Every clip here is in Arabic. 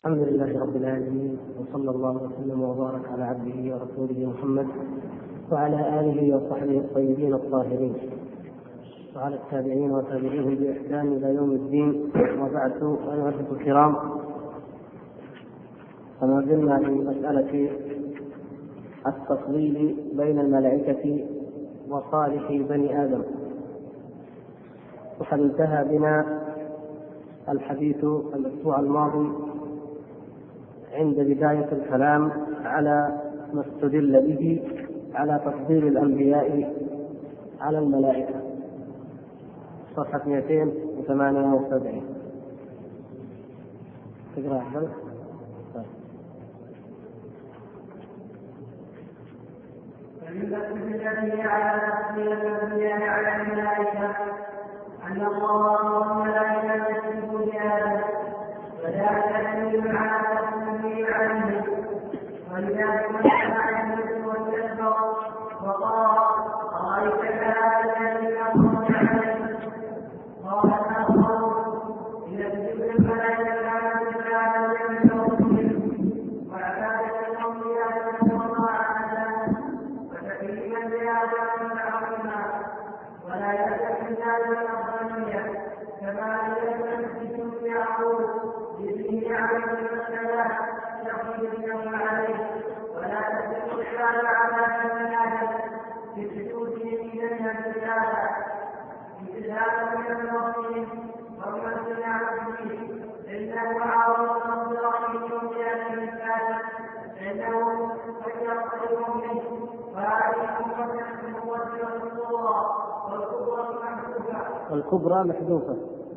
الحمد لله رب العالمين، وصلى الله وسلم وبارك على عبده ورسوله محمد وعلى آله وصحبه الطيبين الطاهرين وعلى التابعين وتابعيهم بإحسان إلى يوم الدين. وبعد، أيها الأخوة الكرام، فما زلنا في مسألة التفضيل بين الملائكة وصالح بني آدم، وقد انتهى بنا الحديث الأسبوع الماضي عند بداية الكلام على ما استدل به على تفضيل الأنبياء على الملائكة، صفحة 278. تقرأ أحسن؟ فمن الذي على تفضيل الأنبياء على الملائكة أن الله والملائكة يكتبون بآدم، وذلك دليل على تفضيله عليه. ولذلك نزع يملك واستكبر وقال: أرأيت هذا الذي أنعمت عليه؟ قال آخر: إن تجد الملائكة على الرجال يملكهم وعبادة الأنبياء وطاعتهم وتكريما لآدم تعظيما، ولا يلزم ذلك الأفضلية كما يلزم يعقوب بابنه عليه السلام تقديرا عليه، ولا تلزم الحال على بني آدم بسجوده من الرسالة من المرسلين ومن عبده، إنه عارض رحيم بهذه الرسالة، فإنه قد يقترب منه، وهذه الموجهة الصغرى والكبرى محذوفة.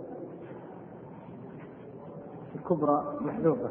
الكبرى محذوفة.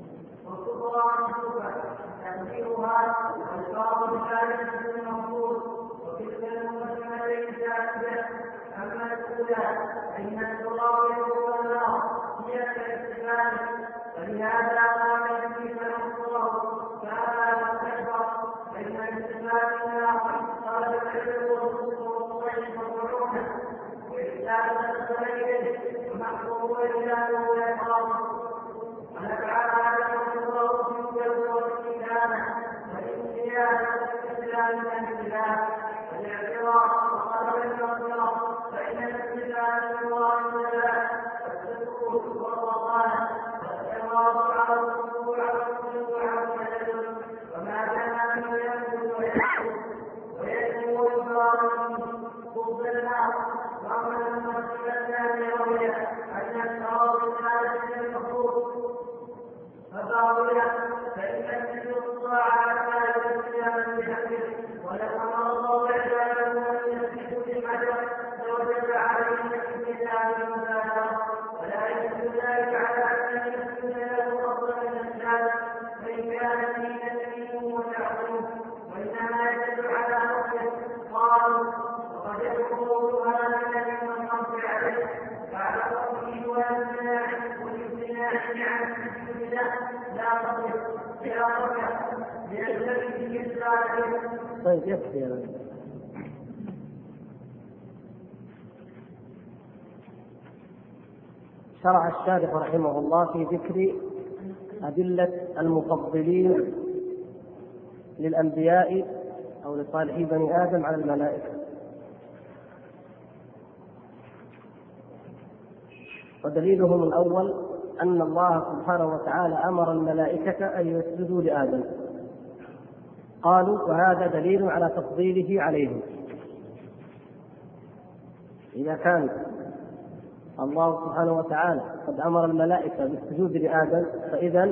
تأثيرها الفاظ الثالثة المفروض، وتلك المسألة الثالثة. أما الأولى فإن التراب يقول النار هي كالاستفهام، فلهذا قال إبليس الله فأبى واستكبر، فإن الاستفهام النار قال العلم والطيب والعونه وإحسان الخير ومحبوب إله وإكرامه، ونفعل هذا الله في الجو والكتابة والامتياز والاستسلام لله والاعتراف وطلب المغفرة، فإن الاستسلام لله تعالى والسكوت والرضاء والإعراض على الركوع والسجود على التدين، وما كان من يأكل ويأكل ويبارك ضد النار. وأما المسألة الثانية أن الثواب الثالث المفروض فباطلة، فإن السجود الطاعة على القيام بحقه، ولو أمر الله عباده أن يسجدوا بالحجر لوجب عليهم الامتثال والمبالغة، ولا يدل ذلك على أن يسجد له أفضل من السجاد، فإن كان فيه تسليم وتعظيم، وإنما يدل على حقه. قالوا: وقد يكون هذا الذي نصرت عليه بعد قوله والامتناع عن السجود له لا تصح ليلتزم به الصالحين. طيب، يكفي. شرع الشارح رحمه الله في ذكر أدلة المفضلين للأنبياء أو لصالحي بني آدم على الملائكة. ودليلهم الأول أن الله سبحانه وتعالى أمر الملائكة أن يسجدوا لآدم، قالوا وهذا دليل على تفضيله عليهم. إذا كان الله سبحانه وتعالى قد أمر الملائكة بالسجود لآدم، فإذا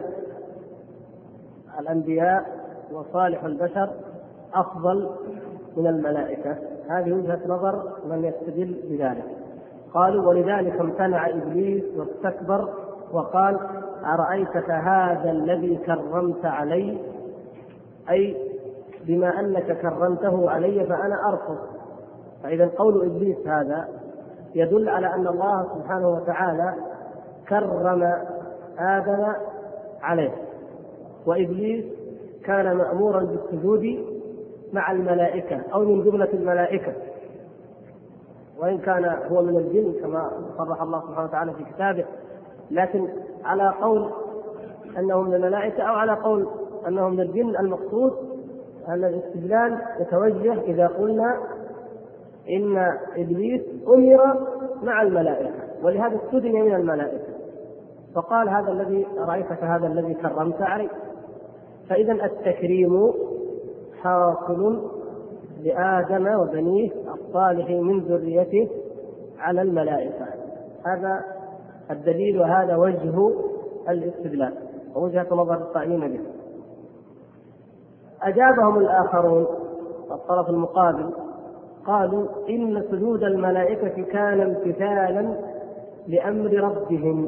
الأنبياء وصالح البشر أفضل من الملائكة. هذه وجهة نظر من يستدل بذلك. قالوا: ولذلك امتنع إبليس واستكبر وقال: أرأيتك هذا الذي كرمت علي، أي بما أنك كرمته علي فأنا أرفض. فإذا قول إبليس هذا يدل على أن الله سبحانه وتعالى كرم آدم عليه، وإبليس كان مأمورا بالسجود مع الملائكة أو من جملة الملائكة، وإن كان هو من الجن كما صرح الله سبحانه وتعالى في كتابه، لكن على قول أنه من الملائكة أو على قول أنه من الجن، المقصود أن الاستدلال يتوجه إذا قلنا إن إبليس أمر مع الملائكة ولهذا استدني من الملائكة، فقال هذا الذي رأيتك هذا الذي كرمت عليه. فإذا التكريم حاصل لآدم وبنيه الصالح من ذريته على الملائكة. هذا الدليل وهذا وجه الاستدلال ووجهة نظر القائلين به. أجابهم الآخرون الطرف المقابل قالوا إن سجود الملائكة كان امتثالا لأمر ربهم.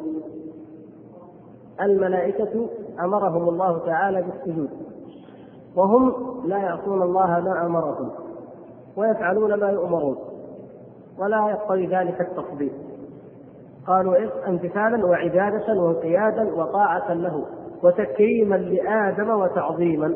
الملائكة أمرهم الله تعالى بالسجود وهم لا يعصون الله ما أمرهم ويفعلون ما يؤمرون ولا يقتضي ذلك التفضيل. قالوا امتثالا وعبادة وانقيادا وطاعة له وتكريما لآدم وتعظيما.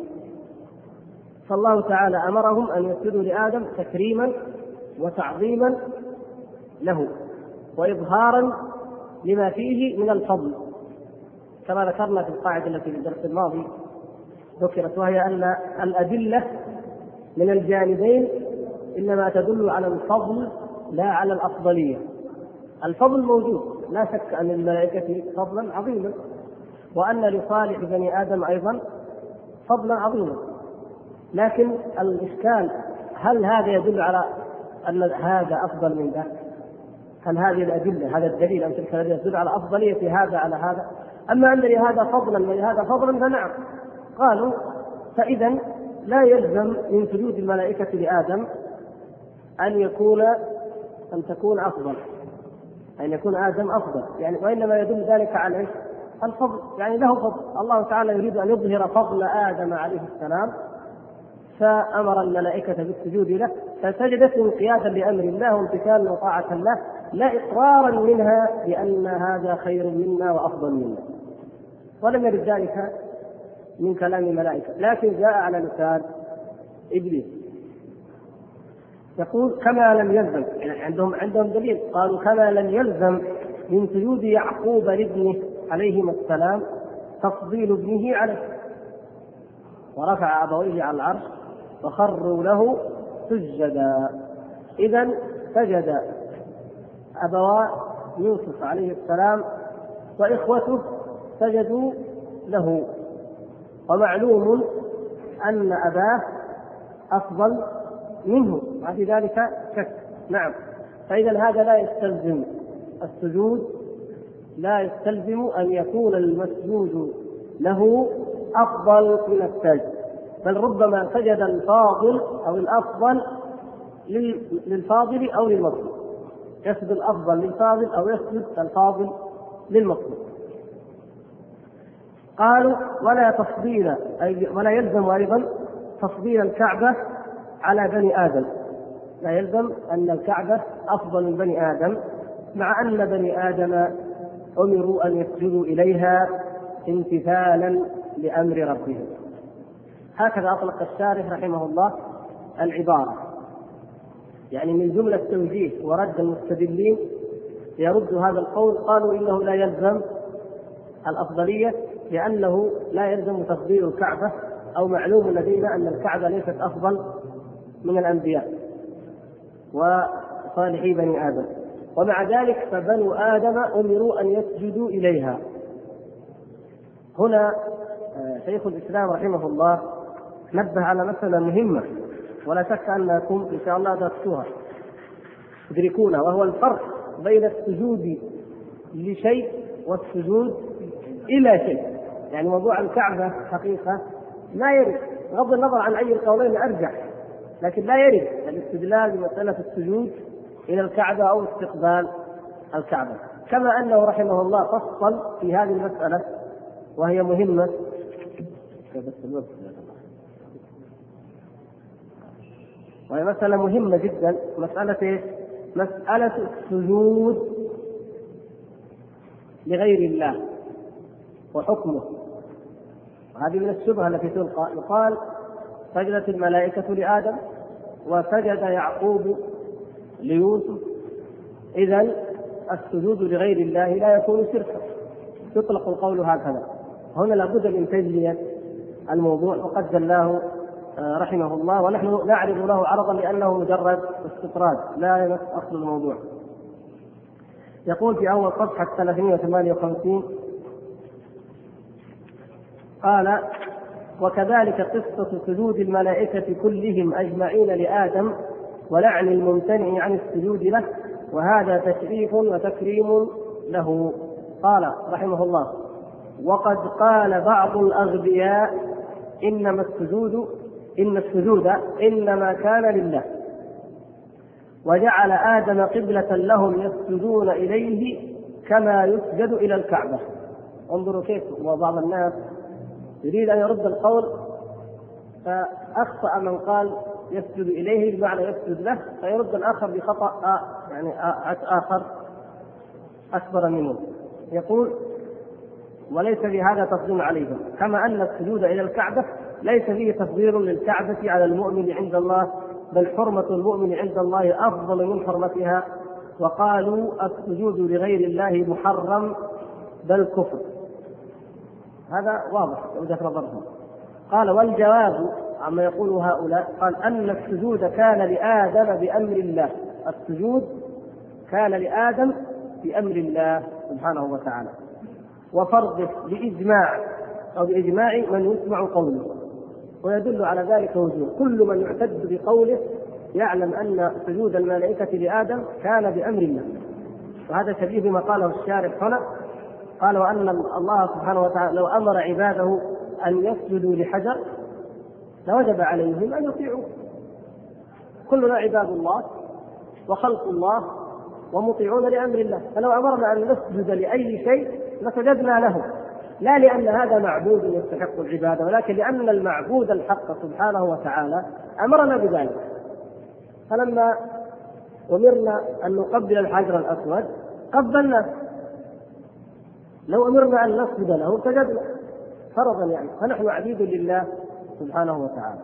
فالله تعالى أمرهم أن يسجدوا لآدم تكريما وتعظيما له وإظهارا لما فيه من الفضل، كما ذكرنا في القاعدة التي في الدرس الماضي ذكرت، وهي أن الأدلة من الجانبين إنما تدل على الفضل لا على الأفضلية. الفضل موجود لا شك أن للملائكة فضلا عظيما وأن لصالح بني آدم أيضا فضلا عظيما، لكن الإشكال هل هذا يدل على أن هذا أفضل من ذاك؟ هل هذه الأدلة هذا الدليل أو تلك الأدلة تدل على أفضلية هذا على هذا؟ أما أن لهذا فضلا ولهذا فضلا فنعم. قالوا فإذا لا يلزم من سجود الملائكة لآدم أن تكون أفضل، أن يكون آدم أفضل يعني، وإنما يدل ذلك على الفضل، يعني له فضل. الله تعالى يريد أن يظهر فضل آدم عليه السلام فأمر الملائكة بالسجود له، فسجدت انقيادا لأمر الله وامتثالا وطاعة له لا إقرارا منها بأن هذا خير منا وأفضل منا. ولم يرد ذلك من كلام الملائكة، لكن جاء على لسان إبليس يقول كما لم يلزم، يعني عندهم دليل، قالوا كما لم يلزم من سجود يعقوب لابنه عليهما السلام تفضيل ابنه عليه، ورفع أبويه على العرش وخروا له سجدا. إذن سجد أبوا يوسف عليه السلام وإخوته سجدوا له، ومعلوم أن أباه أفضل منه، وفي ذلك شك. نعم، فإذا هذا لا يستلزم السجود، لا يستلزم أن يكون المسجود له أفضل من الساجد، بل ربما سجد الفاضل أو الأفضل للفاضل أو للمطلوب، يسجد الأفضل للفاضل أو يسجد الفاضل للمطلوب. قالوا ولا تفضيل ولا يلزم أيضا تفضيل الكعبة على بني آدم، لا يلزم أن الكعبة أفضل من بني آدم، مع أن بني آدم أمروا أن يسجدوا إليها امتثالا لأمر ربهم. هكذا أطلق الشارح رحمه الله العبارة، يعني من جملة توجيه ورد المستدلين يرد هذا القول، قالوا إنه لا يلزم الأفضلية لأنه لا يلزم تفضيل الكعبة، أو معلوم لدينا أن الكعبة ليست أفضل من الأنبياء وصالحي بني آدم، ومع ذلك فبنو آدم أمروا أن يسجدوا إليها. هنا شيخ الإسلام رحمه الله نبه على مسألة مهمة ولا شك أنكم إن شاء الله درستوها تدركونها، وهو الفرق بين السجود لشيء والسجود إلى شيء. يعني موضوع الكعبة حقيقة لا يرد، بغض النظر عن أي القولين أرجح، لكن لا يرد الاستدلال بمسألة السجود إلى الكعبة أو استقبال الكعبة، كما أنه رحمه الله فصل في هذه المسألة وهي مهمة. وهي مسألة مهمة جدا، مسألة السجود لغير الله وحكمه. وهذه من الشبهة التي تلقى، يقال سجدت الملائكة لآدم وسجد يعقوب ليوسف، إذن السجود لغير الله لا يكون شركا، يطلق القول هكذا. هنا لابد من تجلية الموضوع، وقد جلاه رحمه الله، ونحن نعرض له عرضا لأنه مجرد استطراد لا يمس أصل الموضوع. يقول في أول صفحة 358 قال: وكذلك قصة سجود الملائكة كلهم أجمعين لآدم ولعن الممتنع عن السجود له، وهذا تشريف وتكريم له. قال رحمه الله: وقد قال بعض الأغبياء إن السجود إنما كان لله، وجعل آدم قبلة لهم يسجدون إليه كما يسجد إلى الكعبة. انظروا كيف وبعض الناس يريد أن يرد القول، فأخطأ من قال يسجد إليه بمعنى يسجد له، فيرد الآخر بخطأ يعني آخر أكبر منه. يقول: وليس بهذا تفضيل عليهم، كما أن السجود إلى الكعبة ليس فيه تفضيل للكعبة على المؤمن عند الله، بل حرمة المؤمن عند الله أفضل من حرمتها. وقالوا السجود لغير الله محرم بل كفر. هذا واضح وجهة نظرهم. قال: والجواب عما يقول هؤلاء قال أن السجود كان لآدم بأمر الله، السجود كان لآدم بأمر الله سبحانه وتعالى وفرضه بإجماع أو بإجماع من يسمع قوله. ويدل على ذلك وجوه: كل من يعتد بقوله يعلم أن سجود الملائكة لآدم كان بأمر الله. وهذا شبيه بما قاله الشارح هنا، قال: وأن الله سبحانه وتعالى لو أمر عباده أن يسجدوا لحجر لوجب عليهم أن يطيعوا. كلنا عباد الله وخلق الله ومطيعون لأمر الله، فلو أمرنا أن نسجد لأي شيء لسجدنا له، لا لأن هذا معبود يستحق العبادة، ولكن لأن المعبود الحق سبحانه وتعالى أمرنا بذلك. فلما أمرنا أن نقبل الحجر الأسود قبلنا، لو أمرنا أن نسجد له سجدنا فرضا يعني، فنحن عبيد لله سبحانه وتعالى.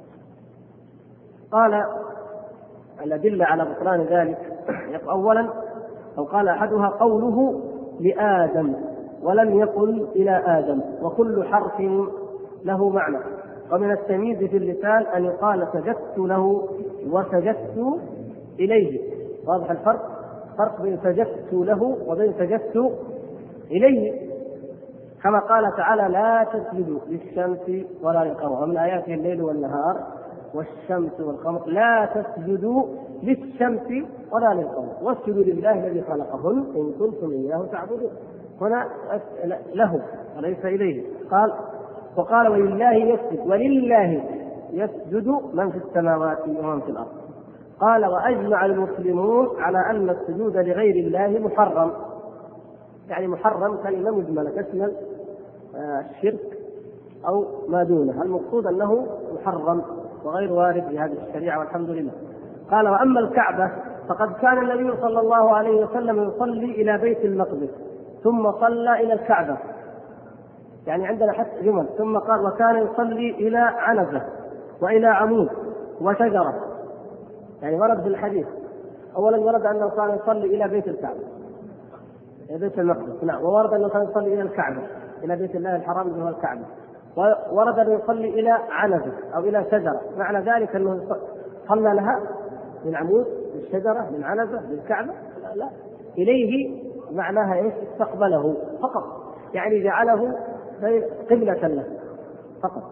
قال: الأدلة على بطلان ذلك: أولا أو قال أحدها قوله لآدم ولم يقل إلى آدم، وكل حرف له معنى. ومن التمييز في اللسان أن يقال سجدت له وسجدت إليه. واضح الفرق؟ فرق بين سجدت له وبين سجدت إليه. كما قال تعالى: لا تسجدوا للشمس ولا للقمر، ومن آياته الليل والنهار والشمس والقمر، لا تسجدوا للشمس ولا للقمر واسجدوا لله الذي خلقهن إن كنتم إياه تعبدون. هنا له وليس إليه. وقال: ولله يسجد، ولله يسجد من في السماوات ومن في الأرض. قال: وأجمع المسلمون على أن السجود لغير الله محرم. يعني محرم كلمة مجملة تشمل الشرك أو ما دونه، المقصود أنه محرم وغير وارد في هذه الشريعة والحمد لله. قال: وأما الكعبة فقد كان النبي صلى الله عليه وسلم يصلي إلى بيت المقدس ثم صلى إلى الكعبة، يعني عندنا حتى جمل. ثم قال: وكان يصلي إلى عنزة وإلى عمود وشجرة، يعني ورد في الحديث. أولا ورد أنه كان يصلي إلى بيت الكعبة إلى بيت المقدس، نعم، وورد أنه كان يصلي إلى الكعبة إلى بيت الله الحرام اللي هو الكعبة، وورد أنه يصلي إلى عنزة أو إلى شجرة. معنى ذلك أنه صلى لها من عمود للشجرة من عنزة للكعبة؟ لا، إليه معناها إيش؟ استقبله فقط، يعني جعله قبلة له فقط.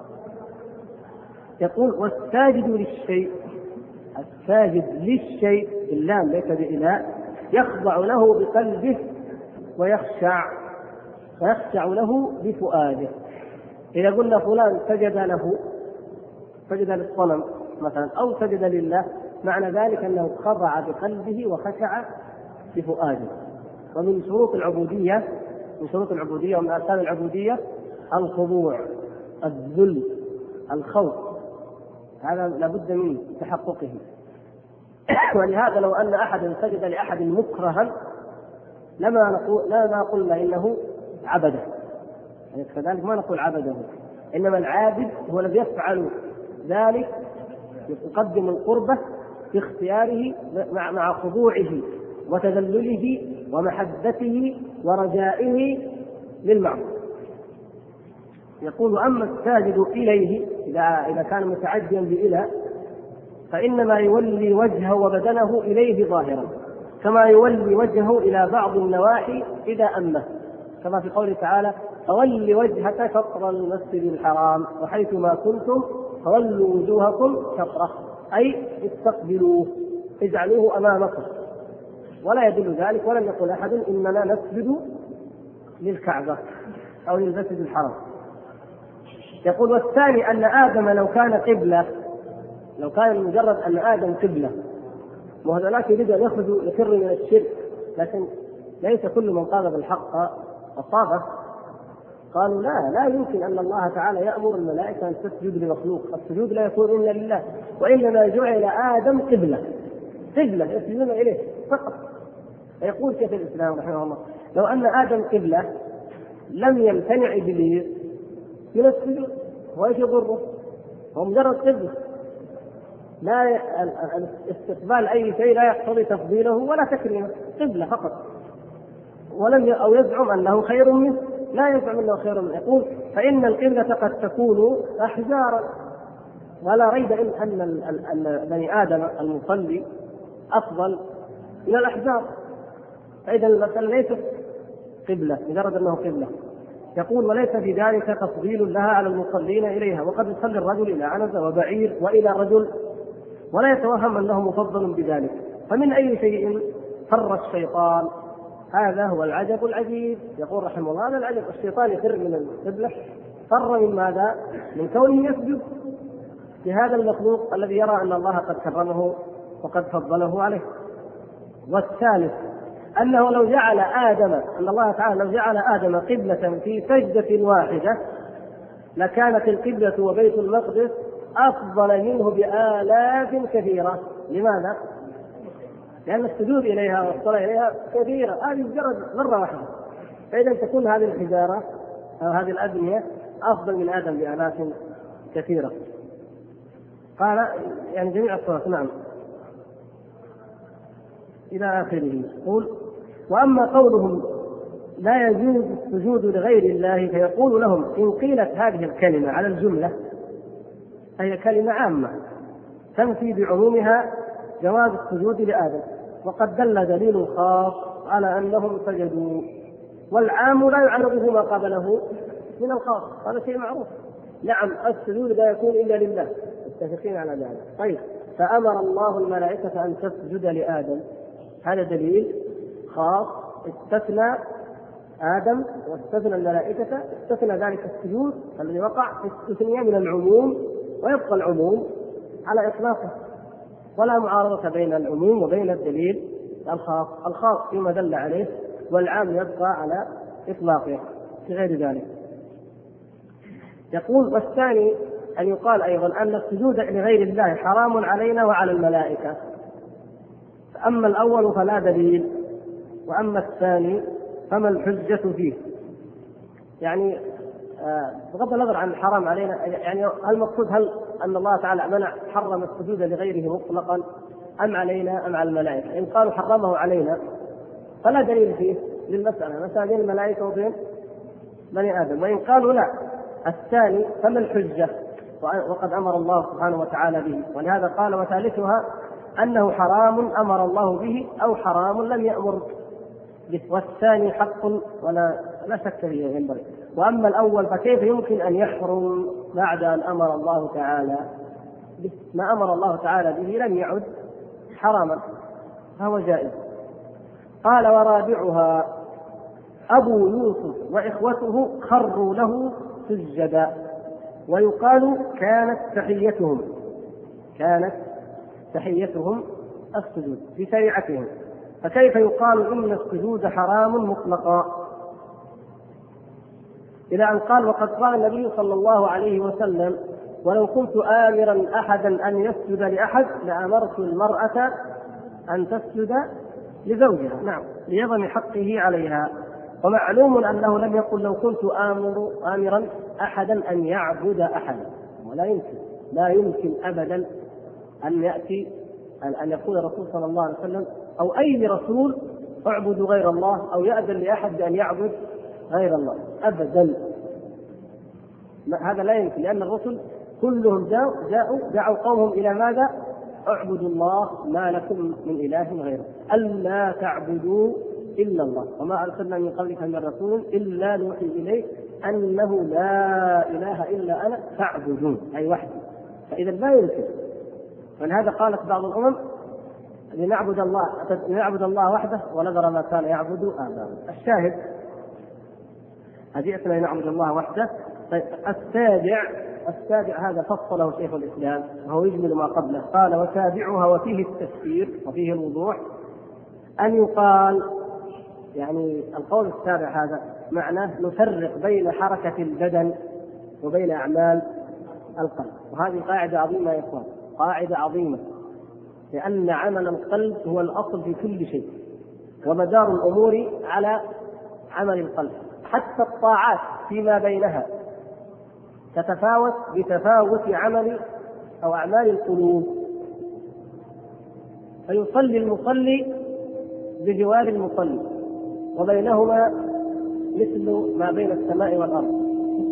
يقول: والساجد للشيء، الساجد للشيء اللام ليس بإله، يخضع له بقلبه ويخشع له بفؤاده. إذا قلنا فلان سجد له، سجد للصنم مثلا أو سجد لله، معنى ذلك أنه خضع بقلبه وخشع بفؤاده. ومن شروط العبودية ومن أركان العبودية الخضوع، الذل، الخوف، هذا لابد من تحققه. ولهذا لو أن أحد سجد لأحد مكرها لما قلنا إنه عبده، يعني كذلك ما نقول عبده، إنما العابد هو الذي يفعل ذلك، يقدم القربة في اختياره مع خضوعه وتذلله ومحبته ورجائه للمعبود. يقول أما الساجد إليه إذا كان متعديا بإلى فإنما يولي وجهه وبدنه إليه ظاهرا، كما يولي وجهه إلى بعض النواحي إذا أمه، كما في قوله تعالى: فول وجهك شطر المسجد الحرام وحيث ما كنتم فولوا وجوهكم شطره، أي استقبلوه، اجعلوه أمامكم. ولا يدل ذلك، ولم يقل أحد إننا نسجد للكعبة أو للمسجد الحرام. يقول: والثاني أن آدم لو كان قبلة، لو كان مجرد أن آدم قبلة، وهذولاك يريد أن يخرج من الشرك، لكن ليس كل من قال بالحق أصابه. قالوا: لا يمكن أن الله تعالى يأمر الملائكة أن تسجد لمخلوق، السجود لا يكون إلا لله، وإنما جعل آدم قبلة يسجدون إليه فقط. يقول شيخ الإسلام رحمه الله: لو أن آدم قبلة لم يمتنع إبليس من السجود، وإيش يضره؟ هو مجرد قبلة، لا استقبال أي شيء لا يقتضي تفضيله ولا تكريمه، قبلة فقط، أو يزعم أنه خير منه، لا يزعم أنه خير منه. يقول: فإن القبلة قد تكون أحجارا، ولا ريب أن بني آدم المصلي أفضل من الأحجار، فإذا المسألة ليست قبلة مجرد أنه قبلة. يقول: وليس في ذلك تفضيل لها على المصلين إليها، وقد يصلي الرجل إلى عنزة وبعير وإلى رجل، ولا يتوهم أنه مفضل بذلك. فمن أي شيء فر الشيطان؟ هذا هو العجب العجيب. يقول رحمه الله: هذا العجب، الشيطان يفر من القبلة، فر من ماذا؟ من كونه يسجد لهذا المخلوق الذي يرى أن الله قد كرمه وقد فضله عليه. والثالث أنه لو جعل آدم، أن الله تعالى لو جعل آدم قبلة في سجدة واحدة لكانت القبلة وبيت المقدس أفضل منه بآلاف كثيرة. لماذا؟ لأن السجود إليها والصلاة إليها كثيرة، هذه مجرد مرة واحدة، فإذا تكون هذه الحجارة أو هذه الأبنية أفضل من آدم بآلاف كثيرة. قال يعني جميع الصلاة، نعم، إلى آخره. يقول: وأما قولهم لا يجوز السجود لغير الله، فيقول لهم: إن قيلت هذه الكلمة على الجملة فهي كلمة عامة تنفي بعمومها جواز السجود لآدم، وقد دل دليل خاص على أنهم سجدوا، والعام لا يعرضه ما قبله من الخاص، هذا شيء معروف. نعم، السجود لا يكون إلا لله، متفقين على ذلك. طيب، فأمر الله الملائكة أن تسجد لآدم، هذا دليل خاص استثنى آدم واستثنى الملائكة، استثنى ذلك السجود الذي وقع استثناء من العموم، ويبقى العموم على إطلاقه، ولا معارضة بين العموم وبين الدليل الخاص فيما دل عليه، والعام يبقى على إطلاقه في غير ذلك. يقول: والثاني أن يقال أيضا أن السجود لغير الله حرام علينا وعلى الملائكة، أما الأول فلا دليل، وأما الثاني فما الحجة فيه. يعني بغض النظر عن الحرام علينا، يعني المقصود هل أن الله تعالى منع حرم السجود لغيره مطلقا أم علينا أم على الملائكة؟ إن قالوا حرمه علينا فلا دليل فيه للمسألة، مثلا بين الملائكة وبين بني آدم. وإن قالوا لا، الثاني فما الحجة؟ وقد أمر الله سبحانه وتعالى به، ولهذا قال: وثالثها أنه حرام أمر الله به أو حرام لم يأمر به، والثاني حق ولا شك فيه ينبغي. وأما الأول فكيف يمكن أن يحرم بعد أن أمر الله تعالى به؟ ما أمر الله تعالى به لم يعد حراما، فهو جائز. قال: ورابعها أبو يوسف وإخوته خروا له سجدا، ويقال كانت تحيتهم السجود في شريعتهم، فكيف يقال إن السجود حرام مطلقا؟ إلى أن قال: وقد قال النبي صلى الله عليه وسلم: ولو كنت آمرا أحدا أن يسجد لأحد لأمرت المرأة أن تسجد لزوجها، نعم، لعظم حقه عليها. ومعلوم أنه لم يقل لو كنت آمرا أحدا أن يعبد أحدا، لا يمكن أبدا أن يقول الرسول صلى الله عليه وسلم أو أي رسول اعبدوا غير الله، أو يأذن لأحد بأن يعبد غير الله أبدا. هذا لا يمكن، لأن الرسل كلهم دعوا قومهم إلى ماذا؟ اعبدوا الله ما لكم من إله غيره، ألا تعبدوا إلا الله، وما أرسلنا من قبلك من رسول إلا نوحي إليه أنه لا إله إلا أنا فاعبدون، أي وحدي. فإذا لا يمكن. ولهذا قالت بعض الأمم لنعبد الله وحده ونذر ما كان يعبد آباؤنا. الشاهد أجئتنا لنعبد الله وحده. طيب السابع هذا فصله شيخ الإسلام وهو يجمل ما قبله، قال وسابعها وفيه التفسير وفيه الوضوح أن يقال، يعني القول السابع هذا معناه نفرق بين حركة البدن وبين أعمال القلب. وهذه قاعدة عظيمة يا إخوان، قاعدة عظيمة، لأن عمل القلب هو الأصل في كل شيء، ومدار الأمور على عمل القلب. حتى الطاعات فيما بينها تتفاوت بتفاوت عمل أو أعمال القلوب. فيصلي المصلي بجوار المصلي، وبينهما مثل ما بين السماء والأرض.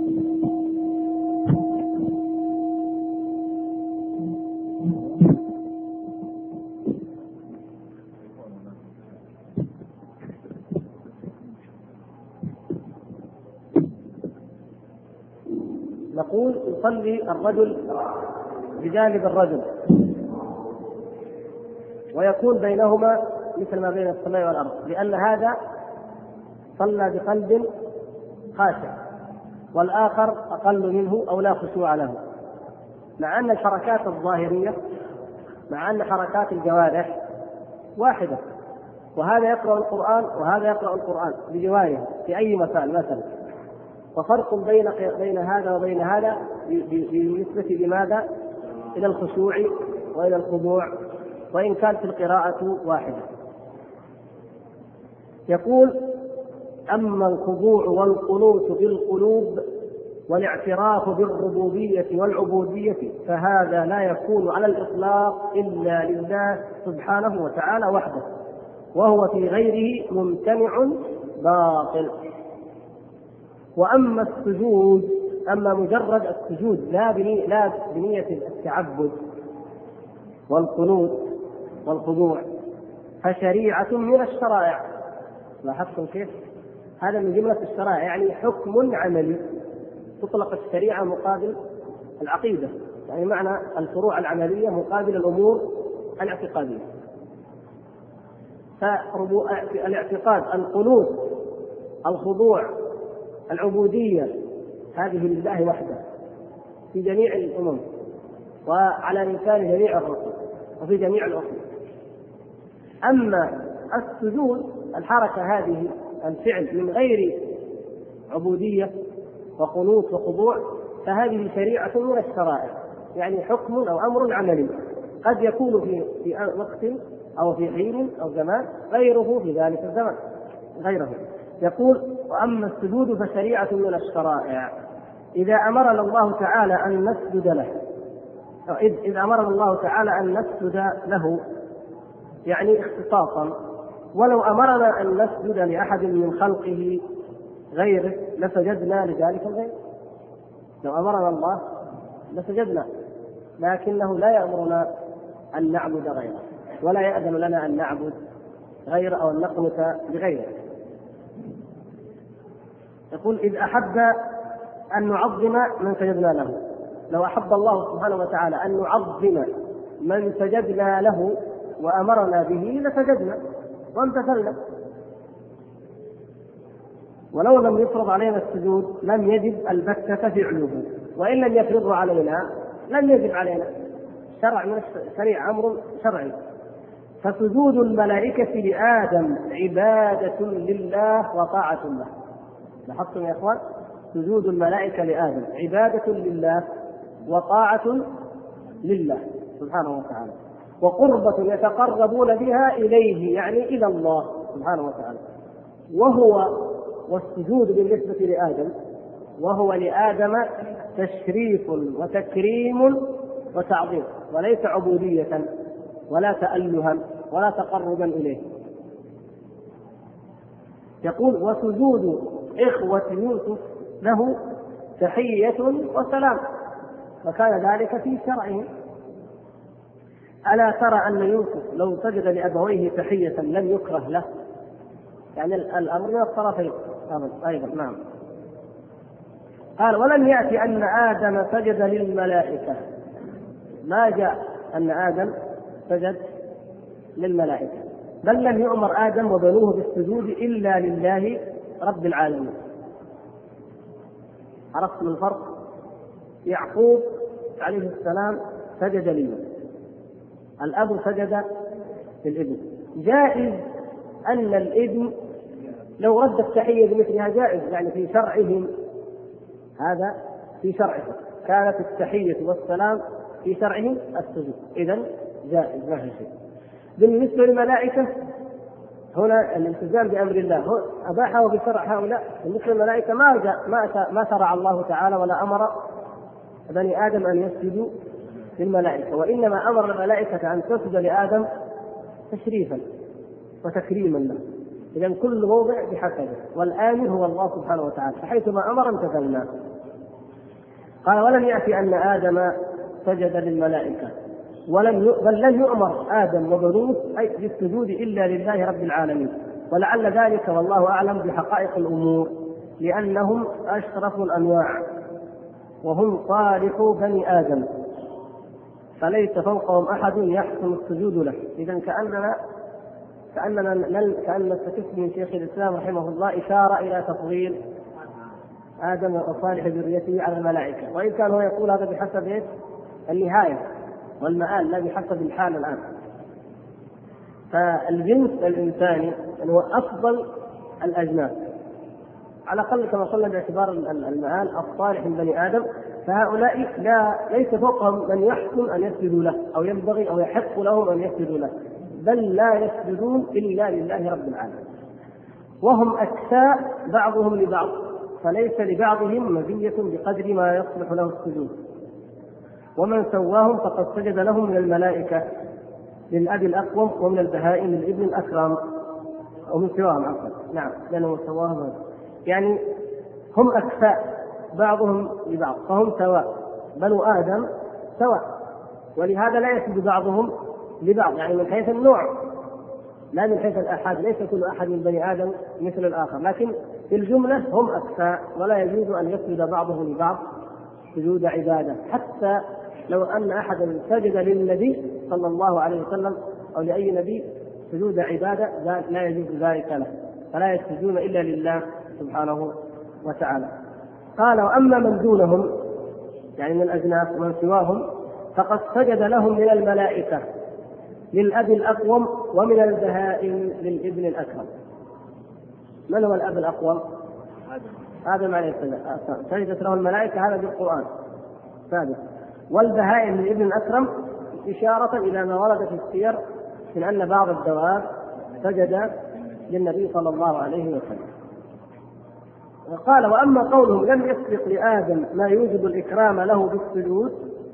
نقول يصلي الرجل بجانب الرجل، ويكون بينهما مثل ما بين السماء والأرض، لأن هذا صلى بقلب خاشع والآخر أقل منه أو لا خشوع له، مع أن الحركات الظاهرية، مع أن حركات الجوارح واحدة، وهذا يقرأ القرآن وهذا يقرأ القرآن بجواره في أي مكان مثلا، وفرق بين هذا وبين هذا بالنسبة لماذا؟ إلى الخشوع وإلى الخضوع، وإن كانت القراءة واحدة. يقول أما الخضوع والقنوت بالقلوب والاعتراف بالربوبية والعبودية فهذا لا يكون على الإطلاق إلا لله سبحانه وتعالى وحده، وهو في غيره ممتنع باطل. وأما السجود، أما مجرد السجود لا بنية التعبد والقنوت والخضوع فشريعة من الشرائع. لاحظتم كيف؟ هذا من جملة الشرائع، يعني حكم عملي. تطلق الشريعة مقابل العقيدة، يعني معنى الفروع العملية مقابل الأمور الاعتقادية. فالاعتقاد، القنوت، الخضوع، العبودية، هذه لله وحده في جميع الأمم وعلى لسان جميع الرسل وفي جميع الأصول. أما السجود، الحركة هذه، الفعل من غير عبودية وقنوت وخضوع، فهذه شريعة من الشرائع، يعني حكم أو أمر عملي قد يكون في وقت أو في حين أو زمان، غيره في ذلك الزمان غيره. يقول وأما السجود فشريعة من الشرائع إذا أمرنا الله تعالى أن نسجد له، إذ أمرنا الله تعالى أن نسجد له يعني اختصاصا، ولو أمرنا أن نسجد لأحد من خلقه غيره لسجدنا لذلك الغير. لو أمرنا الله لسجدنا، لكنه لا يأمرنا أن نعبد غيره، ولا يأذن لنا أن نعبد غيره أو أن نقنت لغيره. يقول إذ أحب أن نعظم من سجدنا له، لو أحب الله سبحانه وتعالى أن نعظم من سجدنا له وأمرنا به لسجدنا وامتثلنا، ولو لم يفرض علينا السجود لم يجب البتة فعله، وإن لم يفرضه علينا لم يجب علينا. شرع من الشريعة، أمر شرعي. فسجود الملائكة لآدم عبادة لله وطاعة له. لاحظتم يا إخوان؟ سجود الملائكة لآدم عبادة لله وطاعة لله سبحانه وتعالى، وقربة يتقربون بها إليه، يعني إلى الله سبحانه وتعالى. والسجود بالنسبة لآدم وهو لآدم تشريف وتكريم وتعظيم، وليس عبودية ولا تألها ولا تقربا إليه. يقول وسجود إخوة يوسف له تحية وسلام، وكان ذلك في شرعه. ألا ترى أن يوسف لو سجد لأبويه تحية لم يكره له؟ يعني الأمر من الطرفين أيضا. نعم. قال ولم يأتي أن آدم سجد للملائكة، ما جاء أن آدم سجد للملائكة، بل لم يؤمر آدم وبنوه بالسجود إلا لله رب العالمين. عرفتم الفرق؟ يعقوب عليه السلام سجد لله، الأب سجد للابن. جائز أن الابن لو رد التحية بمثلها جائز، يعني في شرعهم، هذا في شرعهم كانت التحية والسلام في شرعهم السجود، إذن جائز ما في شيء. بالنسبة للملائكة هنا الالتزام بأمر الله أباحه بشرع هؤلاء. بالنسبة للملائكة ما شرع الله تعالى ولا أمر بني آدم أن يسجدوا للملائكة، وإنما أمر الملائكة أن تسجد لآدم تشريفا وتكريما له. إذن كل موضع بحسبه، والآمر هو الله سبحانه وتعالى، فحيثما أمر امتثلنا. قال ولم يأتي أن آدم سجد للملائكة بل لن يؤمر آدم وبنوه أي بالسجود إلا لله رب العالمين، ولعل ذلك والله أعلم بحقائق الأمور، لأنهم أشرف الأنواع وهم صالح بني آدم، فليس فوقهم أحد يحسن السجود له. إذن كأن نستفيد من شيخ الإسلام رحمه الله إشارة إلى تفضيل آدم وصالح ذريته على الملائكة، وإن كان هو يقول هذا بحسب النهاية والمآل لا بحسب الحال الآن. فالجنس الإنساني هو أفضل الأجناس على الأقل كما قلنا باعتبار المآل الصالح من بني آدم، فهؤلاء ليس فوقهم من يحسن أن يسجدوا له أو ينبغي أو يحق لهم أن يسجدوا له، بل لا يسجدون إلا لله رب العالمين، وهم أكساء بعضهم لبعض، فليس لبعضهم مزية بقدر ما يصلح له السجود. ومن سواهم فقد سجد لهم من الملائكة للأب الأقوم، ومن البهائم للابن الأكرم، ومن سواهم عفوا. نعم، لأنه سواهم يعني هم أكفاء بعضهم لبعض، فهم سواء، بنو آدم سواء، ولهذا لا يسجد بعضهم لبعض، يعني من حيث النوع لا من حيث الآحاد، ليس كل أحد من بني آدم مثل الآخر، لكن في الجملة هم أكفاء، ولا يجوز أن يسجد بعضهم لبعض سجود عبادة. حتى لو أن أحدا سجد للنبي صلى الله عليه وسلم أو لأي نبي سجود عبادة لا يجوز ذلك له، فلا يسجدون إلا لله سبحانه وتعالى. قال وأما من دونهم يعني من الأجناس ومن سواهم فقد سجد لهم من الملائكة للأب الأقوم، ومن البهائم للابن الأكرم. من هو الأب الأقوم؟ آدم عليه السلام سجدت له الملائكة، هذا بالقرآن ثابت. والبهائم للابن الأكرم إشارة إلى ما ورد في السير من أن بعض الدواب سجد للنبي صلى الله عليه وسلم. قال وأما قولهم لم يسبق لآدم ما يوجب الإكرام له بالسجود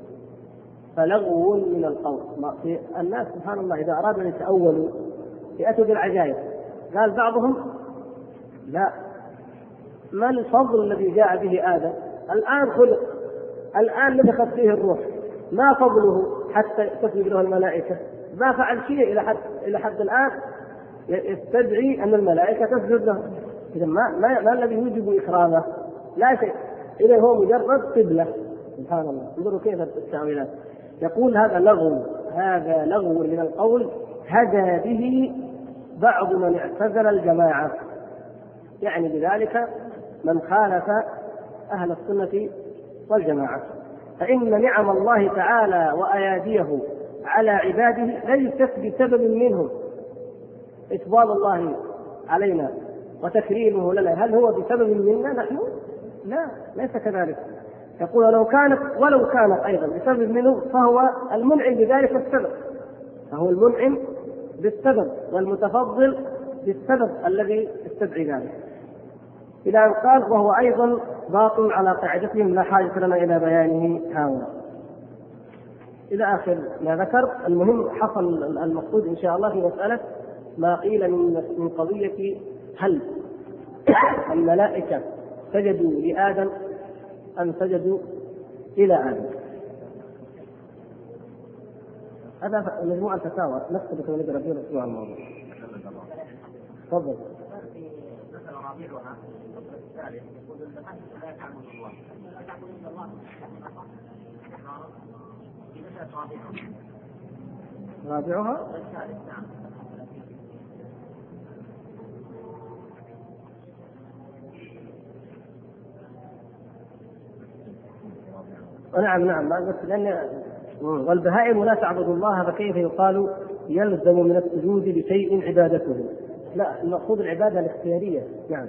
فلغو من القول. في الناس سبحان الله إذا أرادوا أن يتأولوا يأتوا بالعجائب. قال بعضهم لا، ما الفضل الذي جاء به آدم؟ الآن خلق، الآن نفخت فيه الروح، ما فضله حتى تسجد له الملائكة؟ ما فعل شيء إلى حد الآن يستدعي أن الملائكة تسجد له. إذا ما الذي يوجب إكرامه؟ لا شيء، إذا هو مجرد قبلة. سبحان الله، انظروا كيف التأويلات. يقول هذا لغو من القول هدى به بعض من اعتزل الجماعة، يعني بذلك من خالف أهل السنة والجماعة. فإن نعم الله تعالى وأياديه على عباده ليست بسبب منهم، إفضال الله علينا وتكريمه لنا هل هو بسبب منا نحن؟ لا، ليس كذلك. يقول ولو كانت أيضا بسبب منه فهو المنعم بذلك السبب، فهو المنعم بالسبب والمتفضل بالسبب الذي استدعي ذلك. إلى أن قال وهو أيضا باطل على قاعدتهم لا حاجة لنا إلى بيانه هؤلاء إلى آخر ما ذكر. المهم حصل المقصود إن شاء الله في مسألة ما قيل من قضية هل الملائكة سجدوا لآدم أن سجدوا إلى آدم. هذا مجموعة فتاوى نكتب ونقرأ فيها الأسبوع الماضي. تفضل. رابعها نعم بس لأن والبهائم لا تعبد الله فكيف يقال يلزم من السجود بشيء عبادته؟ لا، المقصود العبادة الاختيارية. نعم.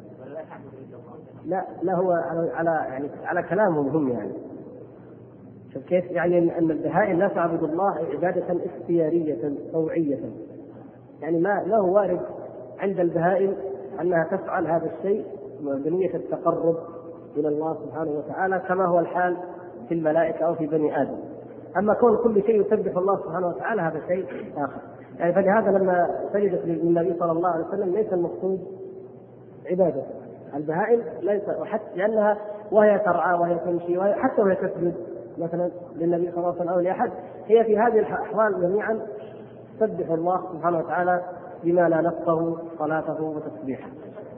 لا هو على كلامهم هم يعني. كيف يعني أن البهائم لا تعبد الله عبادة اختيارية طوعية؟ يعني ما هو وارد عند البهائم أنها تفعل هذا الشيء بنية التقرب إلى الله سبحانه وتعالى كما هو الحال في الملائكة أو في بني آدم. أما كون كل شيء يسبح الله سبحانه وتعالى هذا شيء آخر. يعني فلهذا لما سجدت للنبي صلى الله عليه وسلم ليس المقصود عبادة البهائم، ليس، وحتى لأنها وهي ترعى وهي تمشي حتى وهي تسجد مثلا للنبي صلى الله عليه وسلم أو لأحد، هي في هذه الأحوال جميعا تسبح الله سبحانه وتعالى بما لا نفقه صلاته وتسبيحه.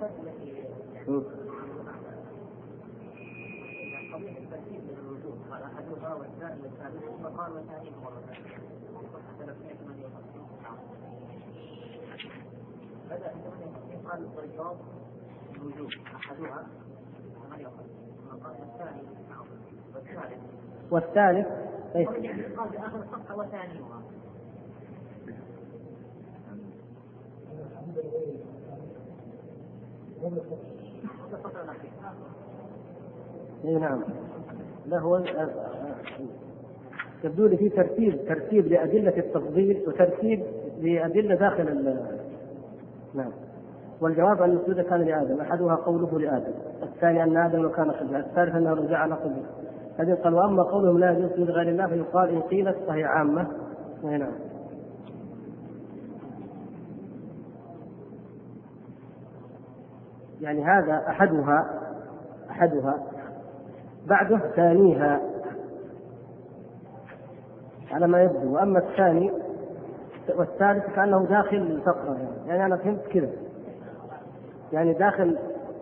والثالث نعم. لا هو يبدو لي في ترتيب لأدلة التفضيل وترتيب لأدلة داخل نعم. والجواب أن السجود كان لآدم، أحدها قوله لآدم، الثاني أن آدم لو كان قبله، الثالث أنه رجع على قبله. هذه قال وأما قولهم لا يجوز سجود غير الله فيقال إن قيلت فهي عامة. نعم. يعني هذا أحدها بعده ثانيها على ما يبدو، وأما الثاني والثالث كأنه داخل الفقرة. يعني أنا فهمت كذا، يعني داخل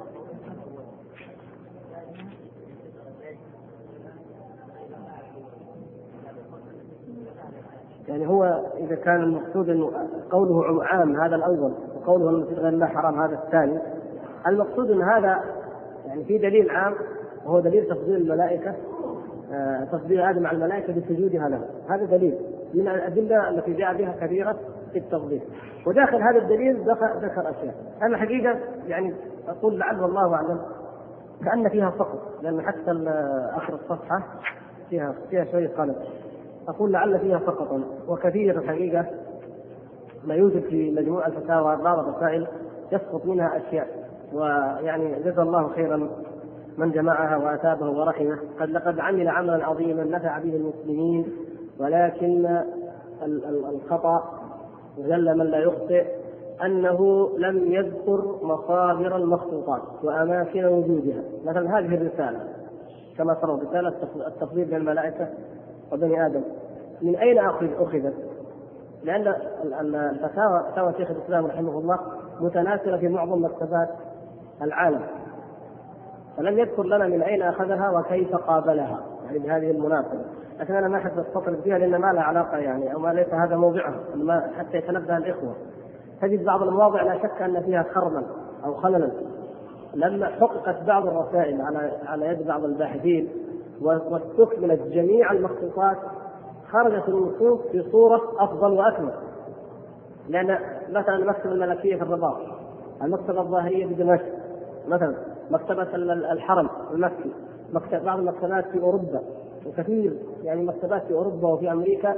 يعني هو إذا كان المقصود أنه قوله عام هذا الأول وقوله أنه غير الله حرام هذا الثاني، المقصود أن هذا يعني في دليل عام وهو دليل تفضيل الملائكة، تفضيل آدم على الملائكة بسجودها له، هذا دليل من الأدلة التي جاء بها كثيرة في التفضيل. وداخل هذا الدليل ذكر أشياء أنا حقيقة يعني أقول لعل والله أعلم كأن فيها فقط، لأن حتى آخر الصفحة فيها شوية قلق، أقول لعل فيها فقط، وكثير الحقيقة ما يوجد في مجموعة الفتاوى بعض الرسائل يسقط منها أشياء، ويعني جزا الله خيرا من جمعها وأتابه ورحمه. لقد عمل عملا عظيما نفع به المسلمين، ولكن الخطأ وجل من لا يخطئ أنه لم يذكر مصادر المخطوطات وأماكن وجودها. مثلا هذه الرسالة كما ترى رسالة التفضيل بين الملائكة وبني آدم من أين أخذت؟ لأن فتاوى شيخ الإسلام رحمه الله متناثرة في معظم مكتبات العالم، فلم يذكر لنا من أين أخذها وكيف قابلها يعني بهذه المناسبة. لكن أنا ما أحب أستطرد فيها لأن ما لها علاقة يعني أو ما ليس هذا موضعها حتى يتنبه الإخوة. تجد بعض المواضع لا شك أن فيها خرما أو خللا. لما حققت بعض الرسائل على يد بعض الباحثين واستكملت جميع المخطوطات خرجت النصوص في صورة أفضل وأكمل. لأن مثلا المكتبة الملكية في الرباط، المكتبة الظاهرية بدمشق مثلا، مكتبة الحرم المكي، بعض المكتبات في أوروبا، وكثير يعني مكتبات في أوروبا وفي أمريكا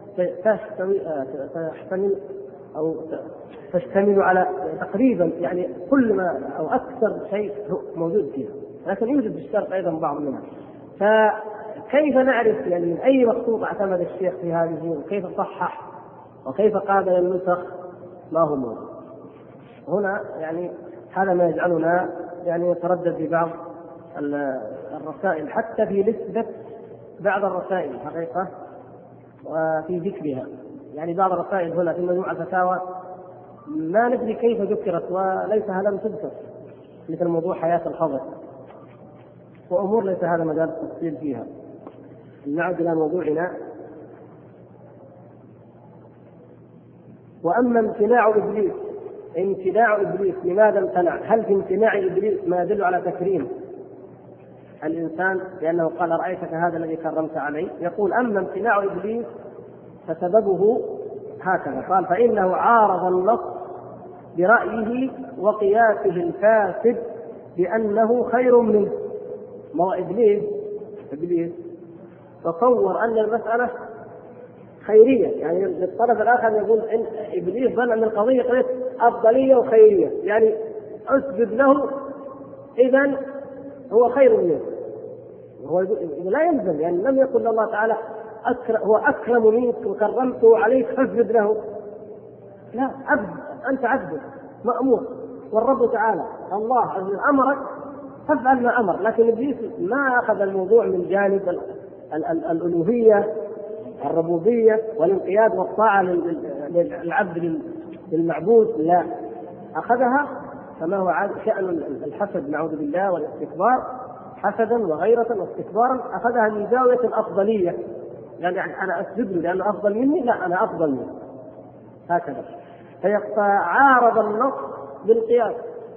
تشتمل على تقريبا يعني كل ما أو أكثر شيء موجود فيها، لكن يوجد في الشرق أيضا بعض منها. فكيف نعرف يعني من أي مخطوط اعتمد الشيخ في هذه، وكيف صحح وكيف قابل النسخ ما هو موجود هنا؟ يعني هذا ما يجعلنا يعني نتردد في بعض الرسائل حتى في نسبة بعض الرسائل الحقيقة وفي ذكرها. يعني بعض الرسائل هنا في مجموعة الفتاوى ما ندري كيف ذكرت وليسها لم تذكر، مثل موضوع حياة الخضر وأمور ليس هذا مجال التفصيل فيها. نعود إلى موضوعنا. وأما امتناع إبليس لماذا امتنع؟ هل في امتناع إبليس ما يدل على تكريم الإنسان لأنه قال رأيتك هذا الذي كرمت عليه؟ يقول أما امتناع إبليس فسببه هكذا، قال فإنه عارض النص برأيه وقياسه الفاسد بأنه خير منه. ما هو إبليس تصور أن المسألة خيرية، يعني الطرف الآخر يقول إن إبليس ظن أن القضية قضية أفضلية وخيرية، يعني أسجد له إذن هو خير منه. هو لا يلزم، يعني لم يقل الله تعالى هو أكرم منك وكرمته عليك فاسجد له، لا، عبد، أنت عبد مأمور، والرب تعالى الله أمرك فافعل ما أمر. لكن إبليس ما أخذ الموضوع من جانب الألوهية الربوبية والانقياد والطاعة للعبد للمعبود، لا، أخذها كما هو شأن الحسد نعوذ بالله والاستكبار، حسدا وغيرة واستكبارا، أخذها من زاوية الأفضلية، يعني أنا أسجد له لأنه أفضل مني، لا، أنا أفضل منه، هكذا. فعارض النص بالقياس.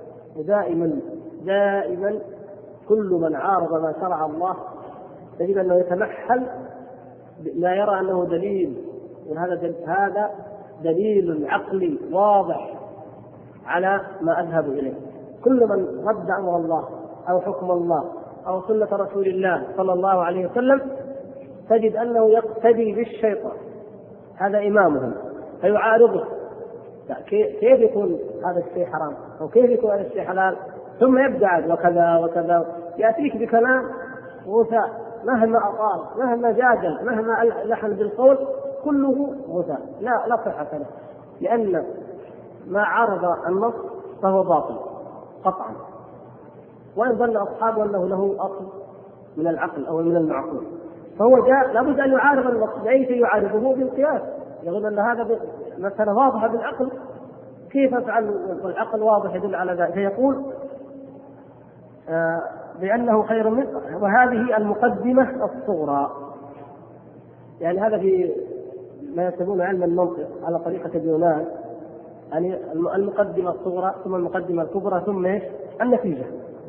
دائما كل من عارض ما شرع الله تجد أنه يتمحل لا يرى أنه دليل، هذا دليل عقلي واضح على ما أذهب إليه. كل من رد أمر الله أو حكم الله أو سنة رسول الله صلى الله عليه وسلم تجد أنه يقتدي بالشيطان، هذا إمامهم، فيعارضه. كيف يكون هذا الشيء حرام أو كيف يكون هذا الشيء حلال؟ ثم يبدأ وكذا وكذا، يأتيك بكلام غثاء، مهما أطال، مهما جادل، مهما لحن بالقول، كله غثاء، لا صحة له، لأن ما عارض النص فهو باطل قطعا، وإن ظن أصحابه أنه له أصل من العقل أو من المعقول، فهو جاء لابد أن يعارض النص. ليس يعارضه بالقياس، يقول أن هذا مثلا واضحة بالعقل، كيف أفعل والعقل واضح يدل على ذلك؟ فيقول بأنه خير منه. وهذه المقدمة الصغرى، يعني هذا في ما يسمون علم المنطق على طريقة اليونان، يعني المقدمة الصغرى ثم المقدمة الكبرى ثم النتيجة.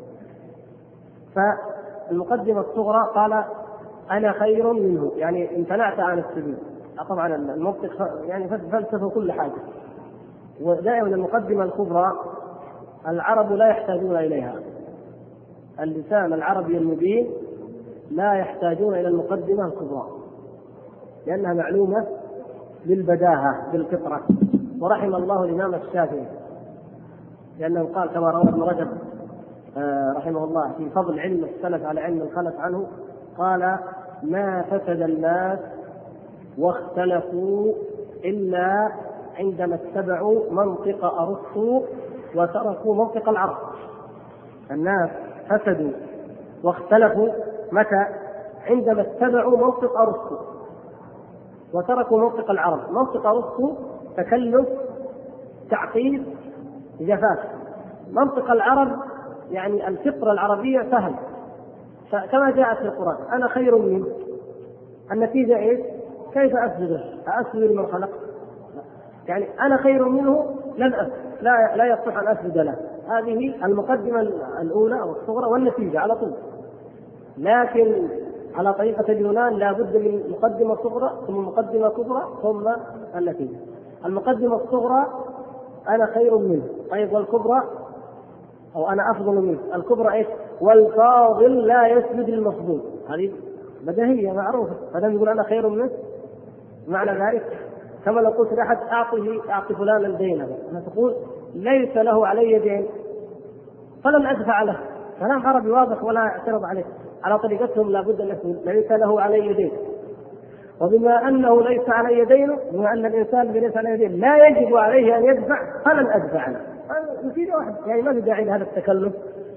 فالمقدمة الصغرى قال أنا خير منه، يعني امتنعت عن السجود. طبعا المنطق يعني فلسفة كل حاجة، ودائما المقدمة الكبرى العرب لا يحتاجون إليها، اللسان العربي المبين لا يحتاجون إلى المقدمة الكبرى لأنها معلومة بالبداهة بالفطرة. ورحم الله الإمام الشافعي لأنه قال كما روى ابن رجب رحمه الله في فضل علم السلف على علم الخلف عنه، قال ما فسد الناس واختلفوا إلا عندما اتبعوا منطق أرسطو وتركوا منطق العرب. الناس فسدوا واختلفوا متى؟ عندما اتبعوا منطق أرسطو وتركوا منطق العرب. منطق أرسطو تكلف، تعقيد، جفاف. منطق العرب يعني الفطرة العربية سهل، كما جاءت في القرآن أنا خير منه. النتيجة كيف أسجده؟ أسجد لمن خلق؟ يعني أنا خير منه لن أسجد، لا يصح أن أسجد له. هذه المقدمة الأولى أو الصغرى والنتيجة على طول. لكن على طريقة اليونان لا بد من مقدمة صغرى ثم مقدمة كبرى ثم النتيجة. المقدمة الصغرى أنا خير منه، طيب والكبرى أو أنا أفضل منه. الكبرى والفاضل لا يسجد للمفضول، هذه بديهية معروفة. فلم يقول أنا خير منه، معنى ذلك كما لو قلت لأحد أعطي فلانا دينه، أنا تقول ليس له علي دين فلن أدفع له. كلام عربي واضح ولا اعترض عليه. على طريقتهم لابد أن يقول ليس له علي دين، وبما أنه ليس علي دينه، بما أن الإنسان ليس عليه دين لا يجب عليه أن يدفع فلن أدفع له. نتيجة واحدة، يعني ما في داعي لهذا التكلف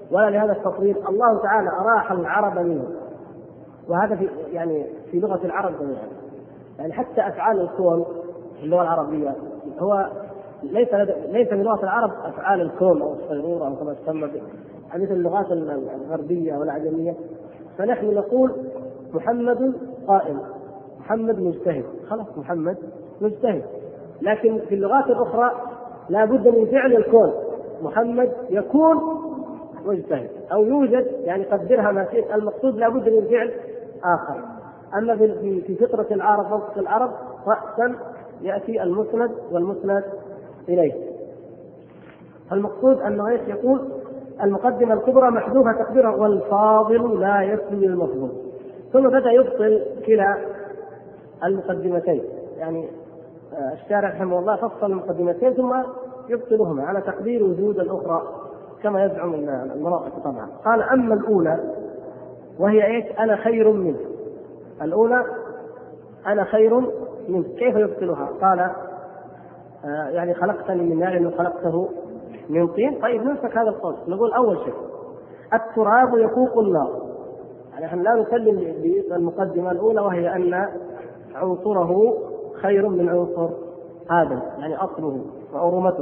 ولا لهذا التفضيل. الله تعالى أراح العرب منه، وهذا في لغة العرب جميعا. يعني حتى أفعال الكون في اللغة العربية هو ليس من لغة العرب أفعال الكون أو الصيرورة أو كما تسمى مثل اللغات الغربية والعجمية. فنحن نقول محمد قائم، محمد مجتهد، خلاص محمد مجتهد. لكن في اللغات الأخرى لا بد من فعل الكون، محمد يكون مجتهد أو يوجد، يعني قدرها ما شئت، المقصود لا بد من فعل آخر. أما في فطرة العرب منطق العرب رأسا يأتي المسند والمسند إليه. المقصود أنه يقول المقدمة الكبرى محذوفة تقديرها والفاضل لا يسوي المفضول. ثم بدأ يبطل كلا المقدمتين، يعني الشارع رحمه الله فصل المقدمتين ثم يبطلهما على تقدير وجود الأخرى كما يزعم المناطق طبعا. قال أما الأولى وهي إيش؟ أنا خير منه. الأولى أنا خير منه، كيف يبطلها؟ قال يعني خلقتني من نار وخلقته من طين. طيب نمسك هذا القول، نقول أول شيء التراب يفوق النار، يعني نحن لا نسلم بالمقدمة الأولى وهي أن عنصره خير من عنصر آدم، يعني أصله وأرومته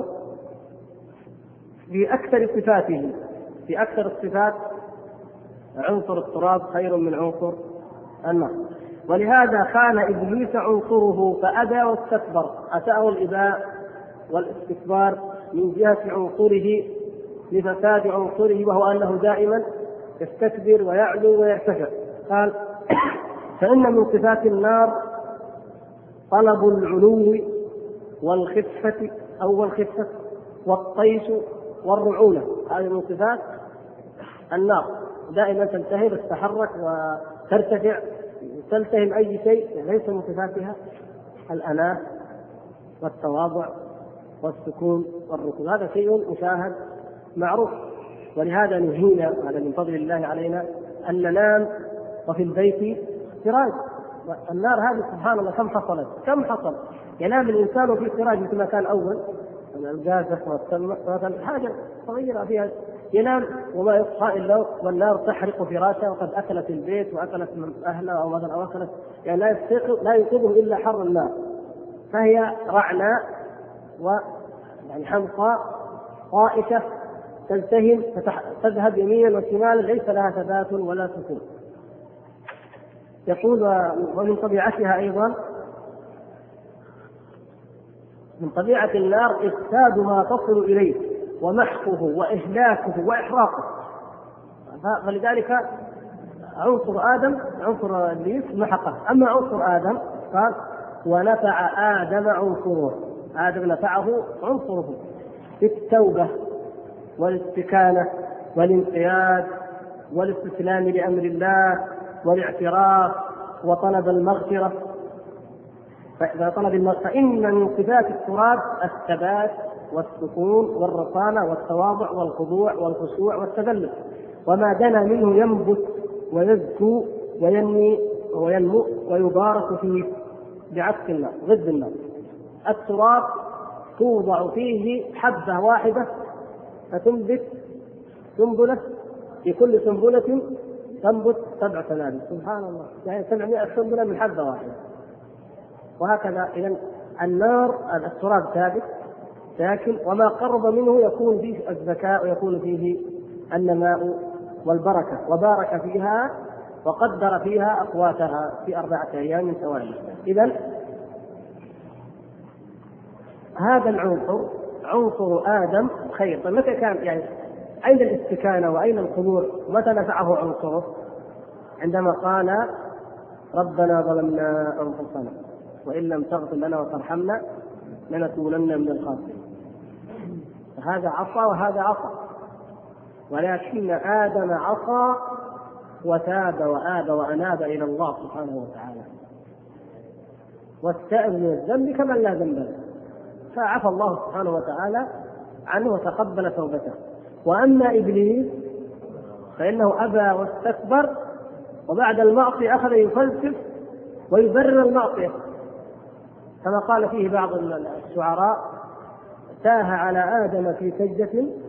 في أكثر صفاته. في أكثر الصفات عنصر التراب خير من عنصر النار، ولهذا خان إبليس عنصره فأبى واستكبر، أتاه الإباء والاستكبار من جهة عنصره لفساد عنصره، وهو أنه دائما يستكبر ويعلو ويرتفع. قال فإن من صفات النار طلب العلو والخفة أو الخفة والطيش والرعونة. هذه من صفات النار، دائما تلتهب تتحرك وترتفع تلتهم أي شيء. ليس من صفاتها الأناة والتواضع والسكون والركوع، هذا شيء مشاهد معروف. ولهذا نهينا، هذا من فضل الله علينا، أن ننام وفي البيت سراج. النار هذه سبحان الله كم حصلت، كم حصل ينام الإنسان في سراج مثل ما كان أول الجازة مثلا حاجة صغيرة فيها ينام وما يصحى إلا والنار تحرق فراشة وقد أكلت البيت وأكلت من أهله أو مثلا أو أكلت، يعني لا يصيبه إلا حر النار. فهي رعناء ويعني حمقاء طائشة تلتهم تذهب يمينا وشمالا، ليس لها ثبات ولا سكون. يقول ومن طبيعتها أيضا، من طبيعة النار إفساد ما تصل إليه ومحقه وإهلاكه وإحراقه. فلذلك عنصر آدم عنصر إبليس محقه. أما عنصر آدم قال ونفع آدم عنصره، آدم نفعه عنصره في التوبة والاستكانة والانقياد والاستسلام لأمر الله والاعتراف وطلب المغفرة. فإن من صفات التراب الثبات والسكون والرصانة والتواضع والخضوع والخشوع والتذلل، وما دنا منه ينبت ويزكو وينمو ويبارك فيه، بعكس النار ضد النار. التراب توضع فيه حبة واحدة فتنبت سنبلة، في كل سنبلة تنبت 7 سنابل، سبحان الله، يعني 700 سنبلة من حبة واحدة. وهكذا إذن النار التراب ثابت ساكن، وما قرب منه يكون فيه الذكاء ويكون فيه النماء والبركة، وبارك فيها وقدر فيها أقواتها في 4 أيام سوائل. إذن هذا العنصر عنصر آدم خير. فمتى كان يعني أين الاستكانة وأين الخضوع؟ متى نفعه عنصره؟ عندما قال ربنا ظلمنا أنفسنا وإن لم تغفر لنا وترحمنا لنكونن من الخاسرين. هذا عصى وهذا عصى، ولكن آدم عصى وتاب وآب وأناب إلى الله سبحانه وتعالى، والتائب من الذنب كمن لا ذنب له، فعفى الله سبحانه وتعالى عنه وتقبل توبته. وأما إبليس فإنه أبى واستكبر، وبعد المعصية أخذ يفلسف ويبرر المعصية، كما قال فيه بعض الشعراء: تاه على آدم في سجدة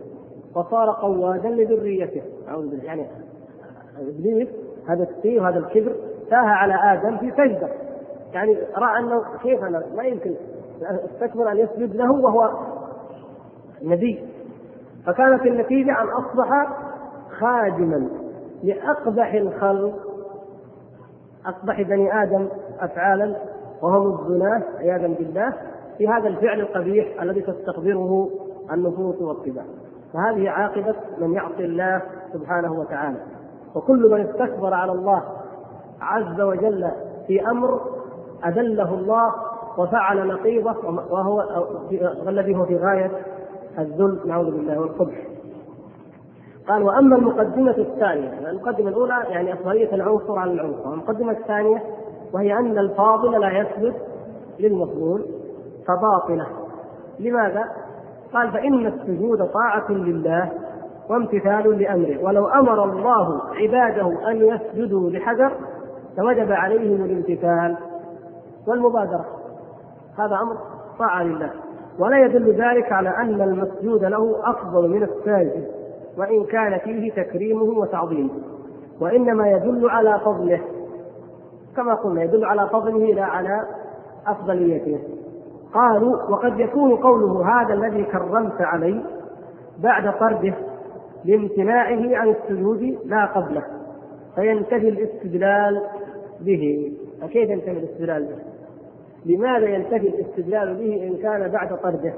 وصار قوادا لذريته. يعني إبليس هذا السيء وهذا الكبر تاه على آدم في سجدة، يعني رأى أنه كيف أنا ما يمكن استكبر أن يسجد له وهو نبي، فكانت النتيجة أن أصبح خادما لأقبح الخلق، أقبح بني آدم أفعالا وهم الزناة عياذا بالله، في هذا الفعل القبيح الذي تستقدره النفوس والطباع. فهذه عاقبة من يعصي الله سبحانه وتعالى. وكل من استكبر على الله عز وجل في أمر أذله الله وفعل نقيضه وهو الذي هو في غاية الذل نعوذ بالله والقبح. قال: وأما المقدمة الثانية، المقدمة الأولى يعني أفضلية العنصر على العنصر، والمقدمة الثانية وهي أن الفاضل لا يسجد للمفضول فباطلة. لماذا؟ قال: فإن السجود طاعة لله وامتثال لأمره، ولو أمر الله عباده أن يسجدوا لحجر فوجب عليهم الامتثال والمبادرة، هذا أمر طاعة لله، ولا يدل ذلك على أن المسجود له أفضل من الساجد وإن كان فيه تكريمه وتعظيمه، وإنما يدل على فضله، كما قلنا يدل على فضله لا على أفضليته. قالوا: وقد يكون قوله هذا الذي كرمت عليه بعد طرده لامتناعه عن السجود لا قبله، فينتهي الاستدلال به. فكيف ينتهي الاستدلال به؟ لماذا ينتهي الاستدلال به إن كان بعد طرده؟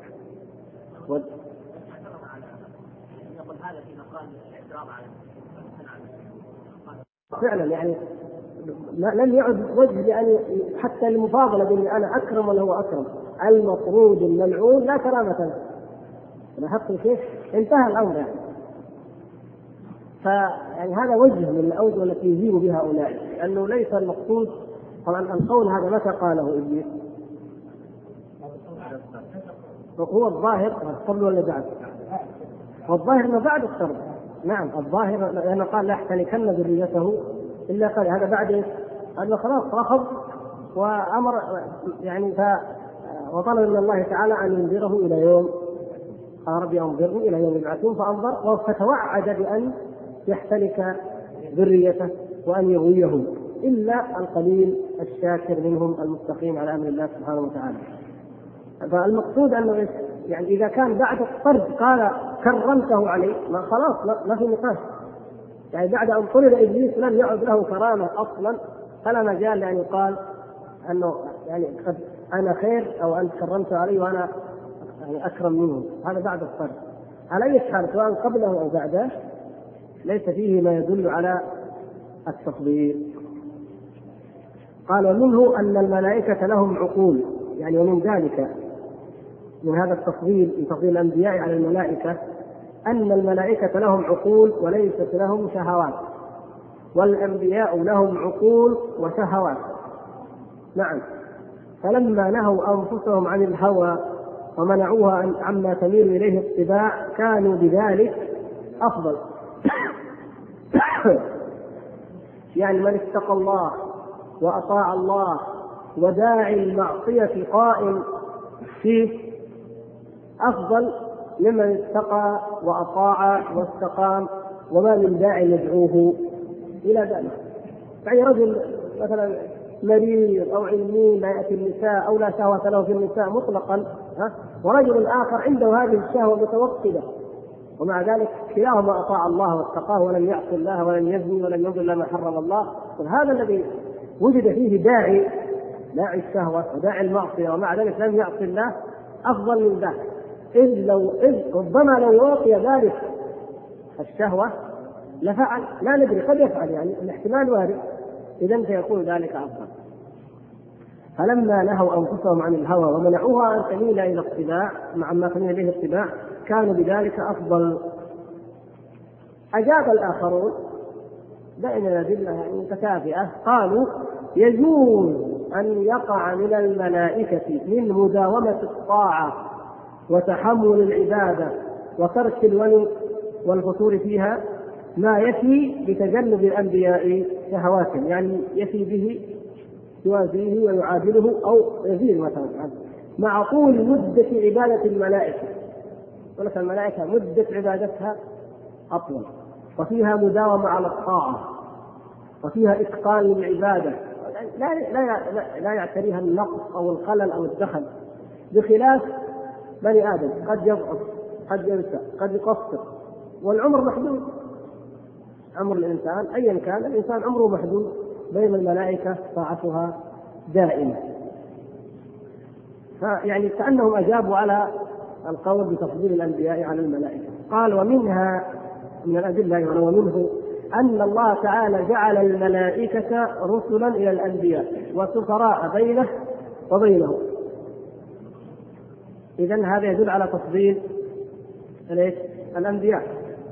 فعلا يعني لم يعد وجه لأن حتى المفاضلة بين أنا أكرم ولا هو أكرم، المطرود الملعون لا كرامة له، لاحظت كيف انتهى الأمر يعني. فيعني هذا وجه من الأوجه التي يجيب بها هؤلاء، لأنه ليس المقصود طبعا القول هذا متى قاله إبليس؟ هو الظاهر قبل ولا بعد؟ والظاهر انه بعد الطرد. نعم الظاهر لانه قال لا يحتنكن ذريته الا قال هذا بعد هذا خلاص رفض وامر يعني وطلب من الله تعالى ان ينذره الى يوم، قال ربي انظرني الى يوم يبعثون، فانظر فتوعد بان يحتنك ذريته وان يغويهم الا القليل الشاكر منهم المستقيم على امر الله سبحانه وتعالى. فالمقصود انه يعني اذا كان بعد الطرد قال كرمته عليه ما خلاص ما في نقاش، يعني بعد ان طرد ابليس لم يعد له كرامه اصلا، فلا مجال لان يقال انه يعني قد انا خير او انت كرمت عليه وانا يعني اكرم منه، هذا بعد الطرد. على اي حال سواء قبله او بعده ليس فيه ما يدل على التفضيل. قال: ومنه ان الملائكه لهم عقول، يعني ومن ذلك من هذا التفضيل من تفضيل الأنبياء على الملائكة أن الملائكة لهم عقول وليست لهم شهوات، والأنبياء لهم عقول وشهوات. نعم، فلما نهوا أنفسهم عن الهوى ومنعوها عما تميل إليه الطباع كانوا بذلك أفضل. يعني من اتقى الله وأطاع الله وداعي المعصية قائم فيه أفضل ممن اتقى وأطاع واستقام وما من داعي يدعوه إلى ذلك. يعني رجل مثلا مريض أو علمي لا يأتي النساء أو لا شهوة له في النساء مطلقا، ورجل آخر عنده هذه الشهوة متوقدة ومع ذلك كلاهما أطاع الله واتقاه ولم يعص الله ولم يزني ولم يضل ما حرم الله. هذا الذي وجد فيه داعي الشهوة وداعي المعصية ومع ذلك لم يعص الله أفضل من ذلك، إذ ربما لو وقي ذلك الشهوة لفعل، لا ندري قد يفعل، يعني الاحتمال وارد، إذن سيكون ذلك أفضل. فلما نهوا أنفسهم عن الهوى ومنعوها أن تميل إلى الاتباع مع ما تميل إليه الاتباع كانوا بذلك أفضل. أجاب الآخرون بين الأدلة يعني متكافئة، قالوا: يجوز أن يقع من الملائكة من مداومة الطاعة وتحمل العبادة وترك الولي والفتور فيها ما يفي بتجنب الأنبياء شهواتهم، يعني يفي به يوازيه ويعادله أو يزيد مثلا مع طول مدة عبادة الملائكة. ولكن الملائكة مدة عبادتها أطول، وفيها مداومة على الطاعة، وفيها إتقان للعبادة، لا يعتريها النقص أو الخلل أو الدخل، بخلاف بني آدم قد يضعف، قد ينسى، قد يقصر، والعمر محدود. عمر الإنسان أيا كان الإنسان عمره محدود، بين الملائكة طاعتها دائمة. فيعني كأنهم أجابوا على القول بتفضيل الأنبياء على الملائكة. قال ومنها من الأدلة ومنه أن الله تعالى جعل الملائكة رسلا إلى الأنبياء وسفراء بينه وبينه. إذن هذا يدل على تفضيل الأنبياء.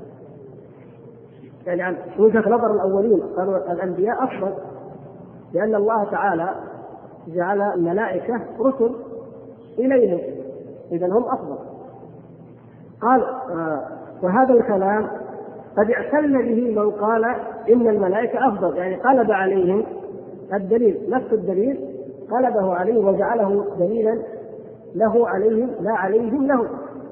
يعني وجهة نظر الأولين قالوا الأنبياء أفضل لأن الله تعالى جعل الملائكة رسل إليهم، إذن هم أفضل. قال وهذا الكلام قد اعتل به من قال إن الملائكة أفضل، يعني قلب عليهم الدليل، نفس الدليل قلبه عليهم وجعله دليلا له عليهم لا عليهم له.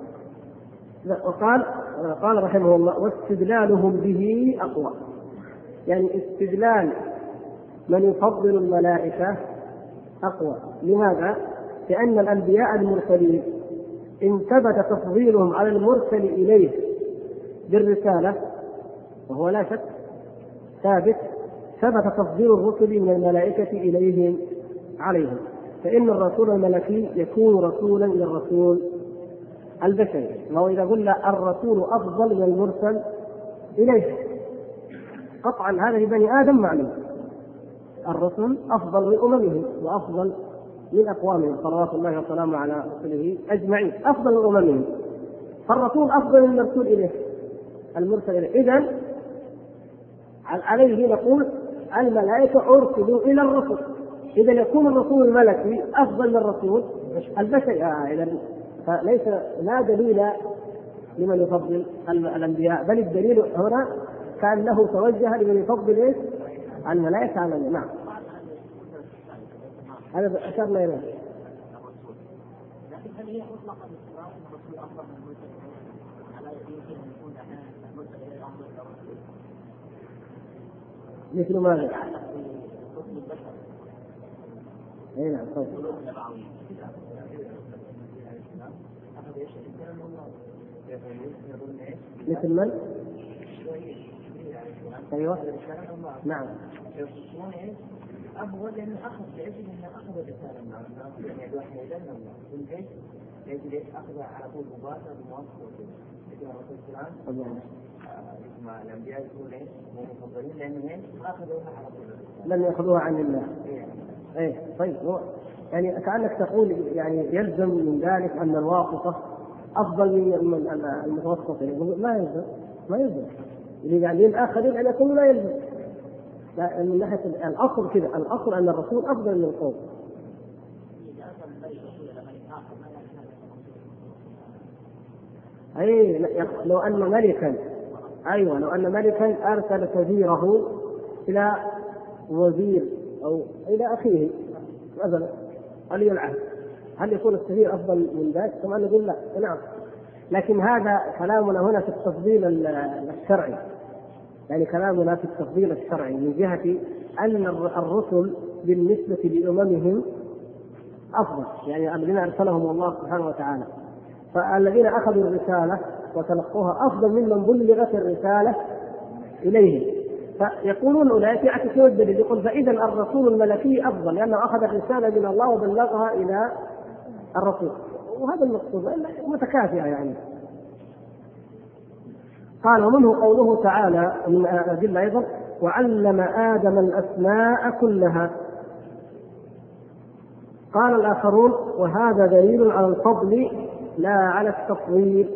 قال رحمه الله واستدلالهم به أقوى، يعني استدلال من يفضل الملائكة أقوى. لماذا؟ لأن الأنبياء المرسلين إن ثبت تفضيلهم على المرسل إليه بالرسالة، وهو لا شك ثبت تفضيل الرسل من الملائكة إليهم عليهم، فإن الرسول الملكي يكون رسولا للرسول البشري. وهو إذا قلنا الرسول أفضل من المرسل إليه قطعا هذا لبني آدم معلوم، الرسل أفضل من أممهم وأفضل من أقوامهم صلوات الله وسلامه على رسله أجمعين، أفضل من أممهم، فالرسول أفضل من المرسول إليه المرسل إليه. إذن عليه نقول الملائكة أرسلوا إلى الرسل، إذا يكون الرسول الملكي أفضل من الرسول البشري. إذن فليس لا دليل لمن يفضل الأنبياء، بل الدليل هنا كأنه توجه لمن يفضل الملائكة على الناس. نعم هذا أشرنا إليه. لكن هل هي مطلقة باستمرار ان الرسول افضل من المرسل على يمكن ان يكون احيانا المرسل اليه افضل من الرسول؟ مثل ماذا؟ يتعلق بحكم البشر. اي نعم طيب. مثل من؟ ايوه نعم. أفضل لأنه أخذ لأجل أنه أخذ الرسالة من الله، يعني الوحي إلى الله، من لأجل أخذ على طول مباشرة بمواقف مثل الرسول صلى الله عليه وسلم. مع الأنبياء يقولون إيش؟ هم مفضلين لأنهم إيش؟ أخذوها على طول، لم يأخذوها عن الله. إيه طيب هو يعني كأنك تقول يعني يلزم من ذلك أن الواقفة أفضل من المتوسطين. ما يلزم يعني الآخرين أن يكونوا لا يلزم. من ناحية الأصل كذا، الأصل أن الرسول أفضل من القوم. أي لو أن ملكا لو أن ملكا أرسل سفيره إلى وزير أو إلى أخيه مثلا ولي العهد، هل يكون السفير أفضل من ذلك؟ كما نقول لا. نعم، لكن هذا كلامنا هنا في التفضيل الشرعي، يعني كلامنا في التفضيل الشرعي من جهة أن الرسل بالنسبة لأممهم أفضل، يعني الذين أرسلهم الله سبحانه وتعالى، فالذين أخذوا الرسالة وتلقوها أفضل ممن بلغت الرسالة إليهم. فيقولون أولئك يعكسون الدليل، يقول فإذا الرسول الملكي أفضل لأنه أخذ الرسالة من الله وبلغها إلى الرسول، وهذا المقصود متكافئة يعني. قال ومنه قوله تعالى من الأدلة أيضا وعلم آدم الأسماء كلها. قال الآخرون وهذا دليل على الفضل لا على التفضيل،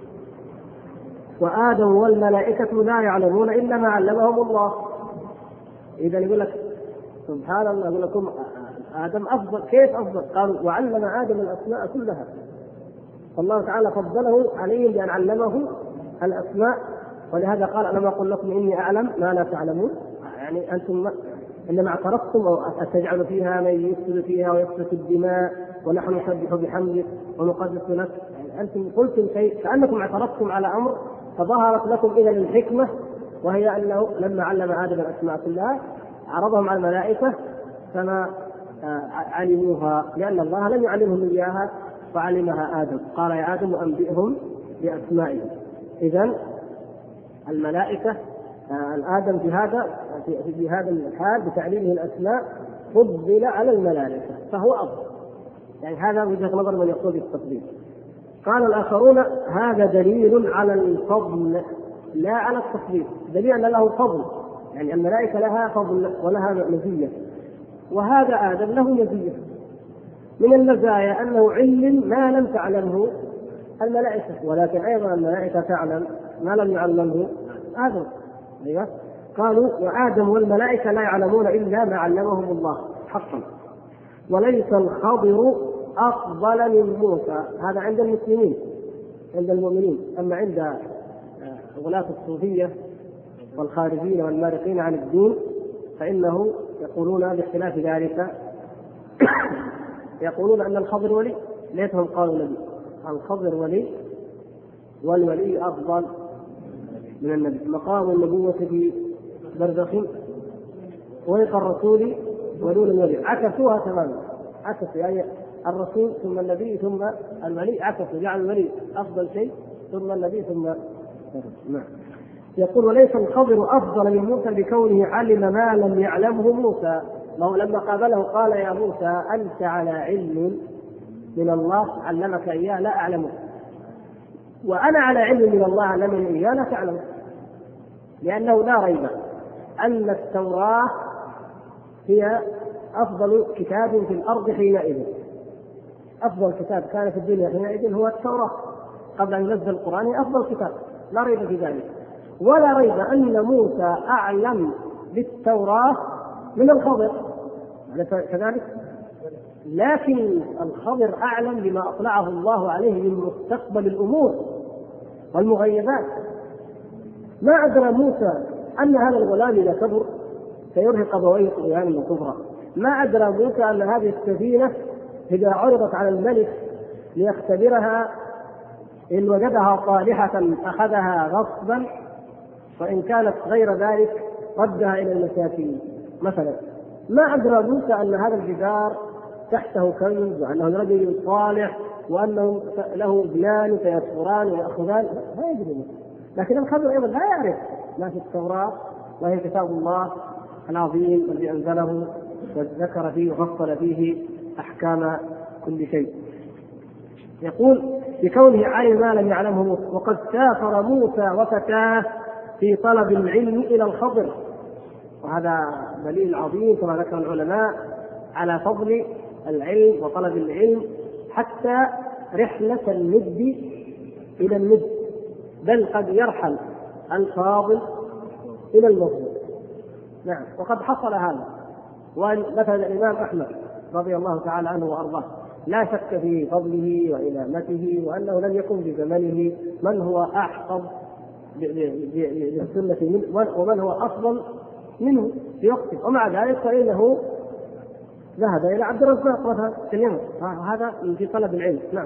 وآدم والملائكة لا يعلمون إلا ما علمهم الله. إذا يقول لك سبحان الله، يقول لكم آدم أفضل، كيف أفضل؟ قالوا وعلم آدم الأسماء كلها، فالله تعالى فضله عليهم بأن علمه الأسماء، ولهذا قال ألم أقل لكم إني أعلم ما لا تعلمون، يعني أنتم إنما اعترفتم أو أتجعل فيها من يفسد فيها ويسفك الدماء ونحن نسبح بحمدك ونقدس لك. يعني أنتم قلتم شيء كأنكم اعترفتم على أمر، فظهرت لكم إذن الحكمة، وهي أنه لما علم آدم الأسماء كلها عرضهم على الملائكة فما علموها، لأن الله لم يعلمهم إياها فعلمها آدم. قال يا آدم أنبئهم بأسمائهم. إذن الملائكة آدم في هذا الحال بتعليمه الأسماء فضل على الملائكة فهو أفضل. يعني هذا وجهة نظر من يقول بالتفضيل. قال الآخرون هذا دليل على الفضل لا على التفضيل، دليل أن له فضل، يعني الملائكة لها فضل ولها مزية، وهذا آدم له مزية. من المزايا أنه علم ما لم تعلمه الملائكة، ولكن أيضا الملائكة تعلم ما لم يعلمه آدم. أيوة. قالوا وآدم والملائكة لا يعلمون إلا ما علمهم الله حقا. وليس الخضر أفضل من موسى، هذا عند المسلمين عند المؤمنين. أما عند غلاة الصوفية والخارجين والمارقين عن الدين فإنه يقولون باختلاف ذلك يقولون أن الخضر ولي، ليتهم قالوا نبي. الخضر ولي والولي أفضل من النبي. مقام النبوة في برزخ ويق الرسول ودون الولي، عكسوها تماما، عكسوا يعني الرسول ثم النبي ثم الولي، عكسوا جعل الولي أفضل شيء ثم النبي ثم نعم. يقول وليس الخضر أفضل من موسى بكونه علم ما لم يعلمه موسى. لما قابله قال يا موسى أنت على علم من الله علمك إياه لا أعلمه، وأنا على علم من الله علمني إياه لا تعلمه. لأنه لا ريب أن التوراة هي أفضل كتاب في الأرض حينئذ. أفضل كتاب كان في الدنيا حينئذ هو التوراة، قبل أن ينزل القرآن هي أفضل كتاب لا ريب في ذلك. ولا ريب أن موسى أعلم بالتوراة من الخضر كذلك، لكن الخضر أعلم بما أطلعه الله عليه من مستقبل الأمور والمغيبات. ما أدرى موسى أن هذا الغلام إذا كبر سيرهق أبويه طغيانا وكفرا. ما أدرى موسى أن هذه السفينة إذا عرضت على الملك ليختبرها إن وجدها صالحة أخذها غصبا، وإن كانت غير ذلك ردها إلى المساكين مثلا. ما أدرى موسى أن هذا الجدار تحته كنز وأنه رجل صالح وأنه له ابنان فيكبران ويأخذان، لا يدري موسى. لكن الخضر أيضا لا يعرف ما في التوراة وهي كتاب الله العظيم الذي أنزله وذكر فيه وفصل فيه أحكام كل شيء. يقول بكونه علم ما لم يعلمه موسى. وقد سافر موسى وفتاه في طلب العلم إلى الخضر، وهذا دليل عظيم كما ذكر العلماء على فضل العلم وطلب العلم، حتى رحلة الند إلى الند، بل قد يرحل الفاضل إلى المفضول. نعم، وقد حصل هذا. ومثلا الإمام أحمد رضي الله تعالى عنه وأرضاه لا شك في فضله وإمامته، وأنه لم يكن في زمنه من هو أحفظ للسنة منه ومن هو أفضل منه في وقته، ومع ذلك فإنه ذهب إلى عبد الرزاق مثلا في اليمن، هذا في طلب العلم. نعم.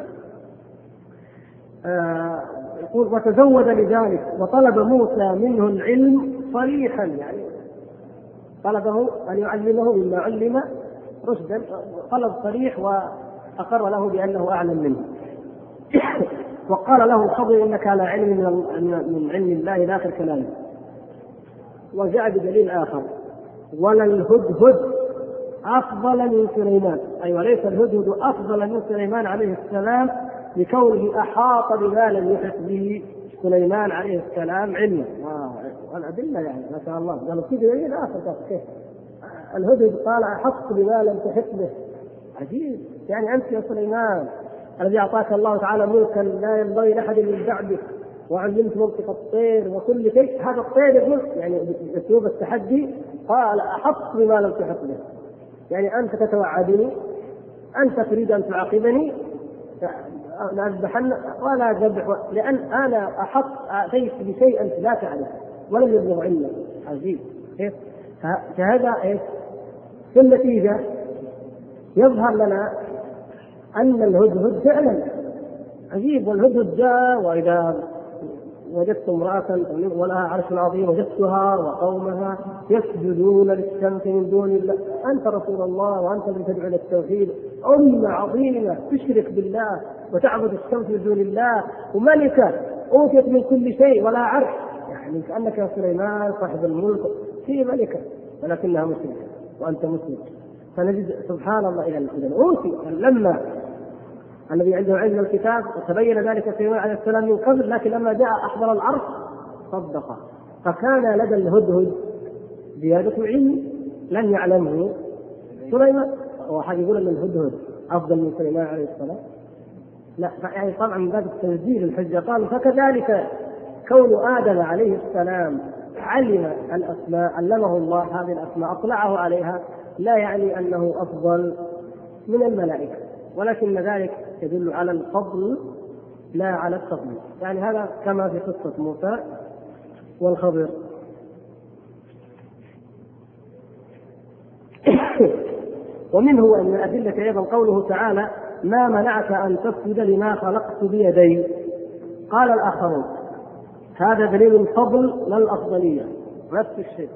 يقول وتزود لذلك وطلب موسى منه العلم صريحا، يعني طلبه أن يعلمه مما علم رشدا، طلب صريح وأقر له بأنه أعلم منه. وقال له الخضر إنك على علم من علم الله إلى آخر كلامه. وجاء بدليل آخر ولا الهدهد أفضل من سليمان، أي وليس الهدهد أفضل من سليمان عليه السلام لكونه أحاط بما لم يحط به سليمان عليه السلام علما. والأدلة يعني ما شاء الله قالوا في دليل آخر كيف الهدهد قال أحط بما لم تحط به. عجيب، يعني أنت يا سليمان الذي أعطاك الله تعالى ملكا لا ينبغي لأحد من بعدك، وعلمت منطق الطير وكل شيء، هذا الطير يقول يعني بأسلوب التحدي قال أحط بما لم تحط به، يعني أنت تتوعدني، أنت تريد أن تعاقبني لا أذبحن ولا أذبح، لأن أنا أتيت بشيء أنت لا تعرف ولم يبلغ علمك. عجيب. فهذا في النتيجة يظهر لنا أن الهدهد فعلا عجيب، والهدهد جاء وإذا وجدت امرأة ولها عرش عظيم وجدتها وقومها يسجدون للشمس من دون الله، أنت رسول الله وأنت الذي تدعو إلى التوحيد، أمة عظيمة تشرك بالله وتعبد الشمس من دون الله، وملكة أوتيت من كل شيء ولا عرش، يعني كأنك يا سليمان صاحب الملك في ملكة ولكنها مشركة وأنت مسلم. فنجد سبحان الله إذا أوتي لما الذي عنده علم الكتاب وتبين ذلك سليمان عليه السلام من قبل، لكن لما جاء أحضر العرش صدق. فكان لدى الهدهد زيادة علم لم يعلمه سليمان. وحد يقول أن الهدهد أفضل من سليمان عليه السلام؟ لا، يعني طبعا من باب تنزيل الحجة قال فكذلك كون آدم عليه السلام علم الأسماء، علمه الله هذه الأسماء أطلعه عليها، لا يعني أنه أفضل من الملائكة، ولكن ذلك يدل على الفضل لا على التفضيل. يعني هذا كما في قصة موسى والخضر. ومنه أن الأدلة أيضا قوله تعالى ما منعك أن تسجد لما خلقت بيدي. قال الآخرون هذا دليل الفضل لا الأفضلية، نفس الشيء.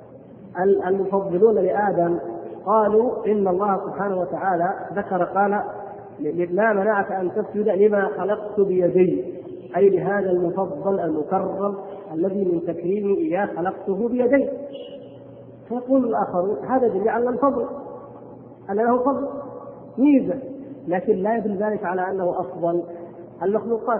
المفضلون لآدم قالوا إن الله سبحانه وتعالى ذكر قال ما منعك أن تسجد لما خلقت بيدي، أي لهذا المفضل المكرم الذي من تكريمي إياه خلقته بيدي. فيقول الآخرون هذا دليل على الفضل، أن له فضل ميزة، لكن لا يدل ذلك على أنه أفضل المخلوقات.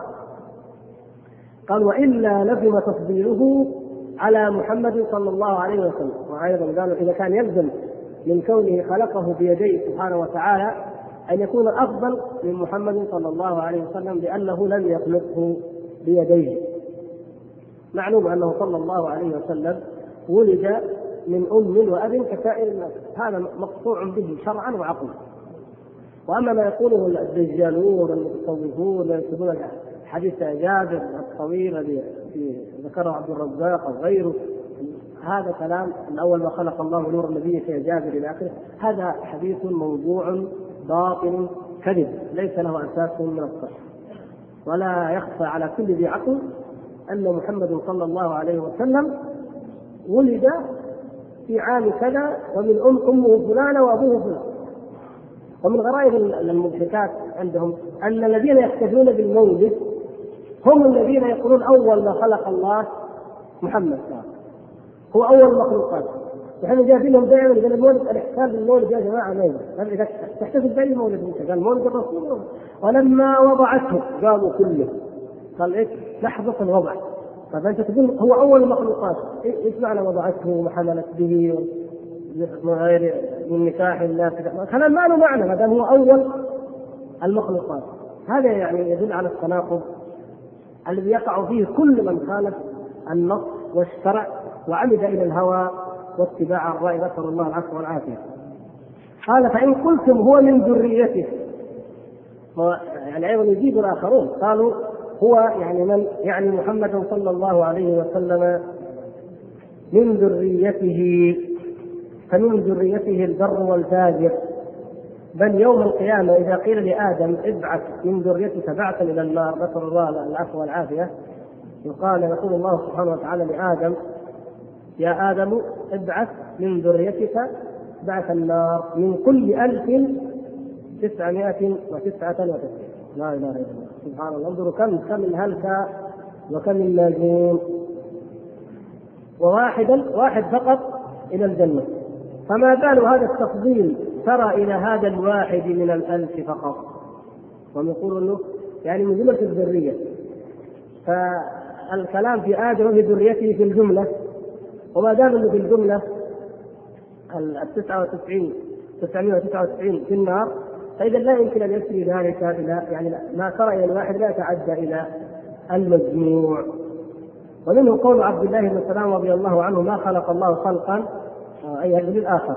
قال وإلا لزم تفضيله على محمد صلى الله عليه وسلم. وأيضا قالوا إذا كان يلزم من كونه خلقه بيديه سبحانه وتعالى أن يكون أفضل من محمد صلى الله عليه وسلم لأنه لم يخلقه بيديه. معلوم أنه صلى الله عليه وسلم ولد من أم وأب كسائر الناس، هذا مقطوع به شرعا وعقلا. وأما ما يقوله الدجالون والمتصوفون يكتبون حديث جابر الطويل الذي ذكره عبد الرزاق أو غيره، هذا كلام من أول ما خلق الله نور النبي في جابر إلى آخره، هذا حديث موضوع باطل كذب ليس له أساس من الصحة. ولا يخفى على كل ذي عقل أن محمد صلى الله عليه وسلم ولد في عام كذا ومن أمه فلانة وأبوه فلان. ومن غرائب المضحكات عندهم أن الذين يحتفلون بالمولد هم الذين يقولون أول ما خلق الله محمد هو أول المخلوقات. نحن جايبينهم دائما إذا المولد الاحتفال بالمولد يا جماعة ما يجوز، تحتفل بأي مولد أنت؟ قال مولد الرسول. ولما وضعته قالوا كله، قال إيش لحظة الوضع. فأنت تقول هو أول المخلوقات، إيش معنى وضعته وحملت به من غير من نكاح الناس؟ كلام ما له معنى ما دام هو أول المخلوقات. هذا يعني يدل على التناقض الذي يقع فيه كل من خالف النص والشرع وعمد إلى الهوى واتباع الرأي، نسأل الله العفو والعافية. قال فإن قلتم هو من ذريته، يعني أيضا يجيب الآخرون قالوا هو يعني من يعني محمد صلى الله عليه وسلم من ذريته، فمن ذريته البر والفاجر، بل يوم القيامة إذا قيل لآدم ابعث من ذريتك بعثا إلى النار، نسأل الله العفو والعافية، يقول الله سبحانه وتعالى لآدم يا آدم ابعث من ذريتك بعث النار من كل 1999. لا إله إلا الله، سبحان الله. انظروا كم الهلكة وكم اللاجئين، واحد فقط إلى الجنة. فما بال هذا التفضيل ترى إلى هذا الواحد من 1000 فقط. ويقول له يعني من جملة الذرية، فالكلام في آدم وفي ذريته في الجملة، وما دام انه في الجملة 999 في النار، فإذا لا يمكن أن يسري ذلك إلى يعني ما ترى إلى الواحد لا يتعدى إلى المجموع. ومنه قول عبد الله بن سلام رضي الله عنه ما خلق الله خلقا أي للآخر.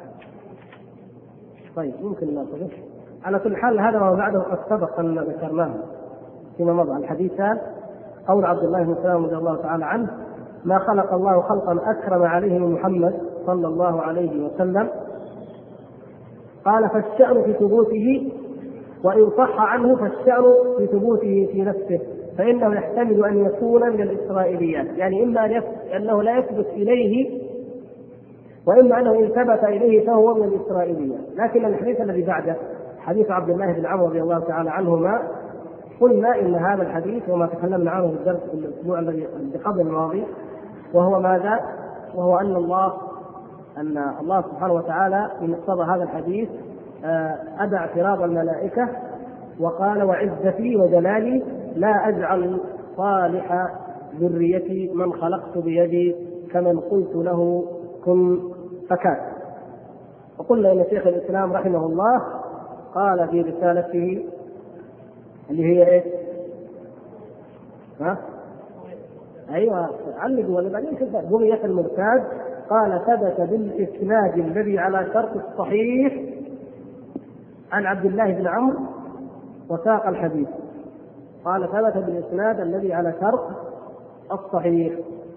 طيب ممكن ناخذه على كل حال. هذا ما بعده قد سبق أن ذكرناه فيما مضى. الحديثان قول عبد الله بن سلام رضي الله تعالى عنه ما خلق الله خلقا أكرم عليه من محمد صلى الله عليه وسلم، قال فالشأن في ثبوته، وإن صح عنه فالشأن في ثبوته في نفسه، فإنه يحتمل أن يكون من الإسرائيليات، يعني إما أنه لا يثبت إليه، وإما أنه إن ثبت إليه فهو من الإسرائيليات. لكن الحديث الذي بعده حديث عبد الله بن عمرو رضي الله تعالى عنهما، قلنا إن هذا الحديث وما تكلمنا عنه في الدرس في الأسبوع الذي قبل الماضي، وهو ماذا؟ وهو أن الله سبحانه وتعالى من مقتضى هذا الحديث أدى اعتراض الملائكة وقال وعزتي وجلالي لا أجعل صالح ذريتي من خلقت بيدي كمن قلت له كن فكان. وقلنا إن شيخ الإسلام رحمه الله قال في رسالته اللي هي إيه؟ أيوة علقوا ولا بعدين كذا بغية المرتاد، قال ثبت بالإسناد الذي على شرط الصحيح عن عبد الله بن عمرو وساق الحديث. قال ثبت بالإسناد الذي على شرط الصحيح،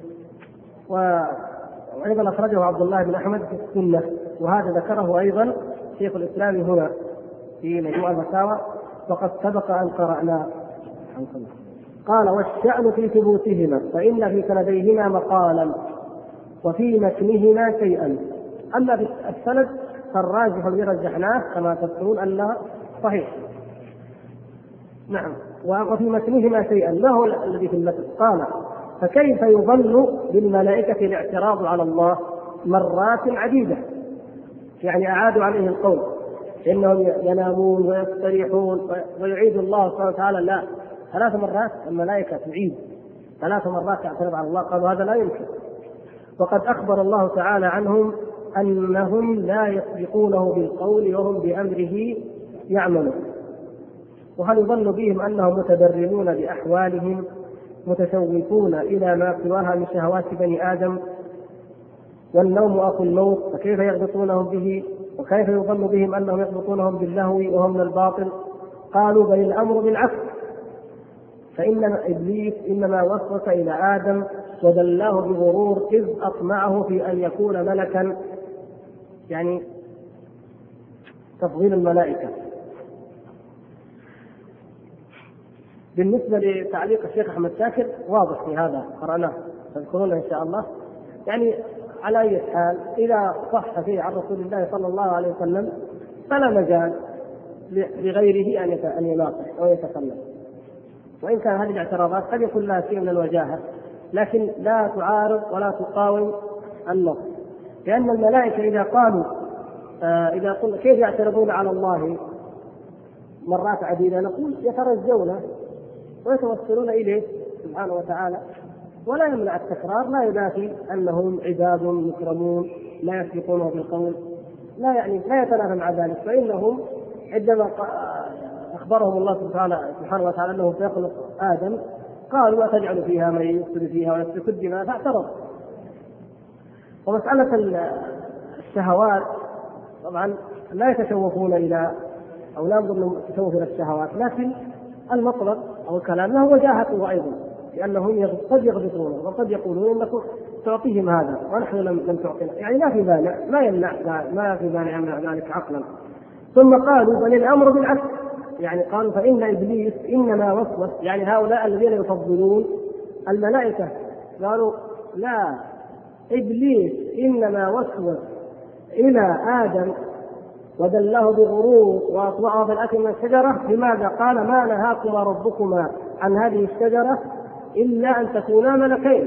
وأيضا أخرجه عبد الله بن أحمد في السنة، وهذا ذكره أيضا شيخ الإسلام هنا في مجموع الفتاوى وقد سبق أن قرأناه. قال والشأن في ثبوتهما، فإن في سنديهما مقالا وفي متنهما شيئا. أما في السند فالراجح الذي رجحناه كما تذكرون أنه صحيح. نعم. وفي متنهما شيئا، ما هو الذي في المتن؟ قال فكيف يظن بالملائكة الاعتراض على الله مرات عديدة، يعني أعادوا عليه القول إنهم ينامون ويستريحون ويعيد الله سبحانه وتعالى لا 3 مرات، الملائكة تعيد 3 مرات تعترض على الله، قالوا هذا لا يمكن. وقد أخبر الله تعالى عنهم أنهم لا يسبقونه بالقول وهم بأمره يعملون. وهل يظن بهم أنهم متبرمون بأحوالهم متشوفون إلى ما سواها من شهوات بني آدم، والنوم أخو الموت، فكيف يغبطونهم به؟ وكيف يظن بهم أنهم يغبطونهم باللهو وهم من الباطل؟ قالوا بل الأمر بالعكس، فإن إبليس إنما وسوس إلى آدم ودلاه بغرور إذ أطمعه في أن يكون ملكا، يعني تفضيل الملائكة. بالنسبة لتعليق الشيخ أحمد شاكر واضح في هذا، قرأناه تذكرونه إن شاء الله. يعني على أي حال إذا صح فيه عن رسول الله صلى الله عليه وسلم فلا مجال لغيره أن يناقش أو يتكلم، وإن كان هذه الاعتراضات قد يكون لها شيء من الوجاهة، لكن لا تعارض ولا تقاوم النص. لأن الملائكة إذا قالوا كيف يعترضون على الله مرات عديدة، نقول يترجون ويتوسلون إليه سبحانه وتعالى، ولا يمنع التكرار، لا ينافي أنهم عباد مكرمون لا يسبقونه بالقول، لا يتنافى مع ذلك. فإنهم عندما أخبرهم الله سبحانه وتعالى أنه سيخلق آدم قالوا وتجعل فيها من يفسد فيها ويسفك الدماء، فاعترضوا. ومسألة الشهوات طبعا لا يتشوفون إلى أو لا ينظر التشوف إلى الشهوات، لكن المطلب أو الكلام له وجاهته أيضا، لأنهم قد يغبطونه وقد يقولون إنكم تعطيهم هذا ونحن لم تعطينا، يعني ما في مانع، ما في مانع من ذلك عقلا. ثم قالوا بل الأمر بالعكس، يعني قالوا فإن إبليس إنما وسوس، يعني هؤلاء الذين يفضلون الملائكة قالوا لا، إبليس إنما وسوس إلى آدم ودله بغرور وأطمعه بالأكل من الشجرة. لماذا؟ قال ما نهاكما ربكما عن هذه الشجرة إلا أن تكونا ملكين.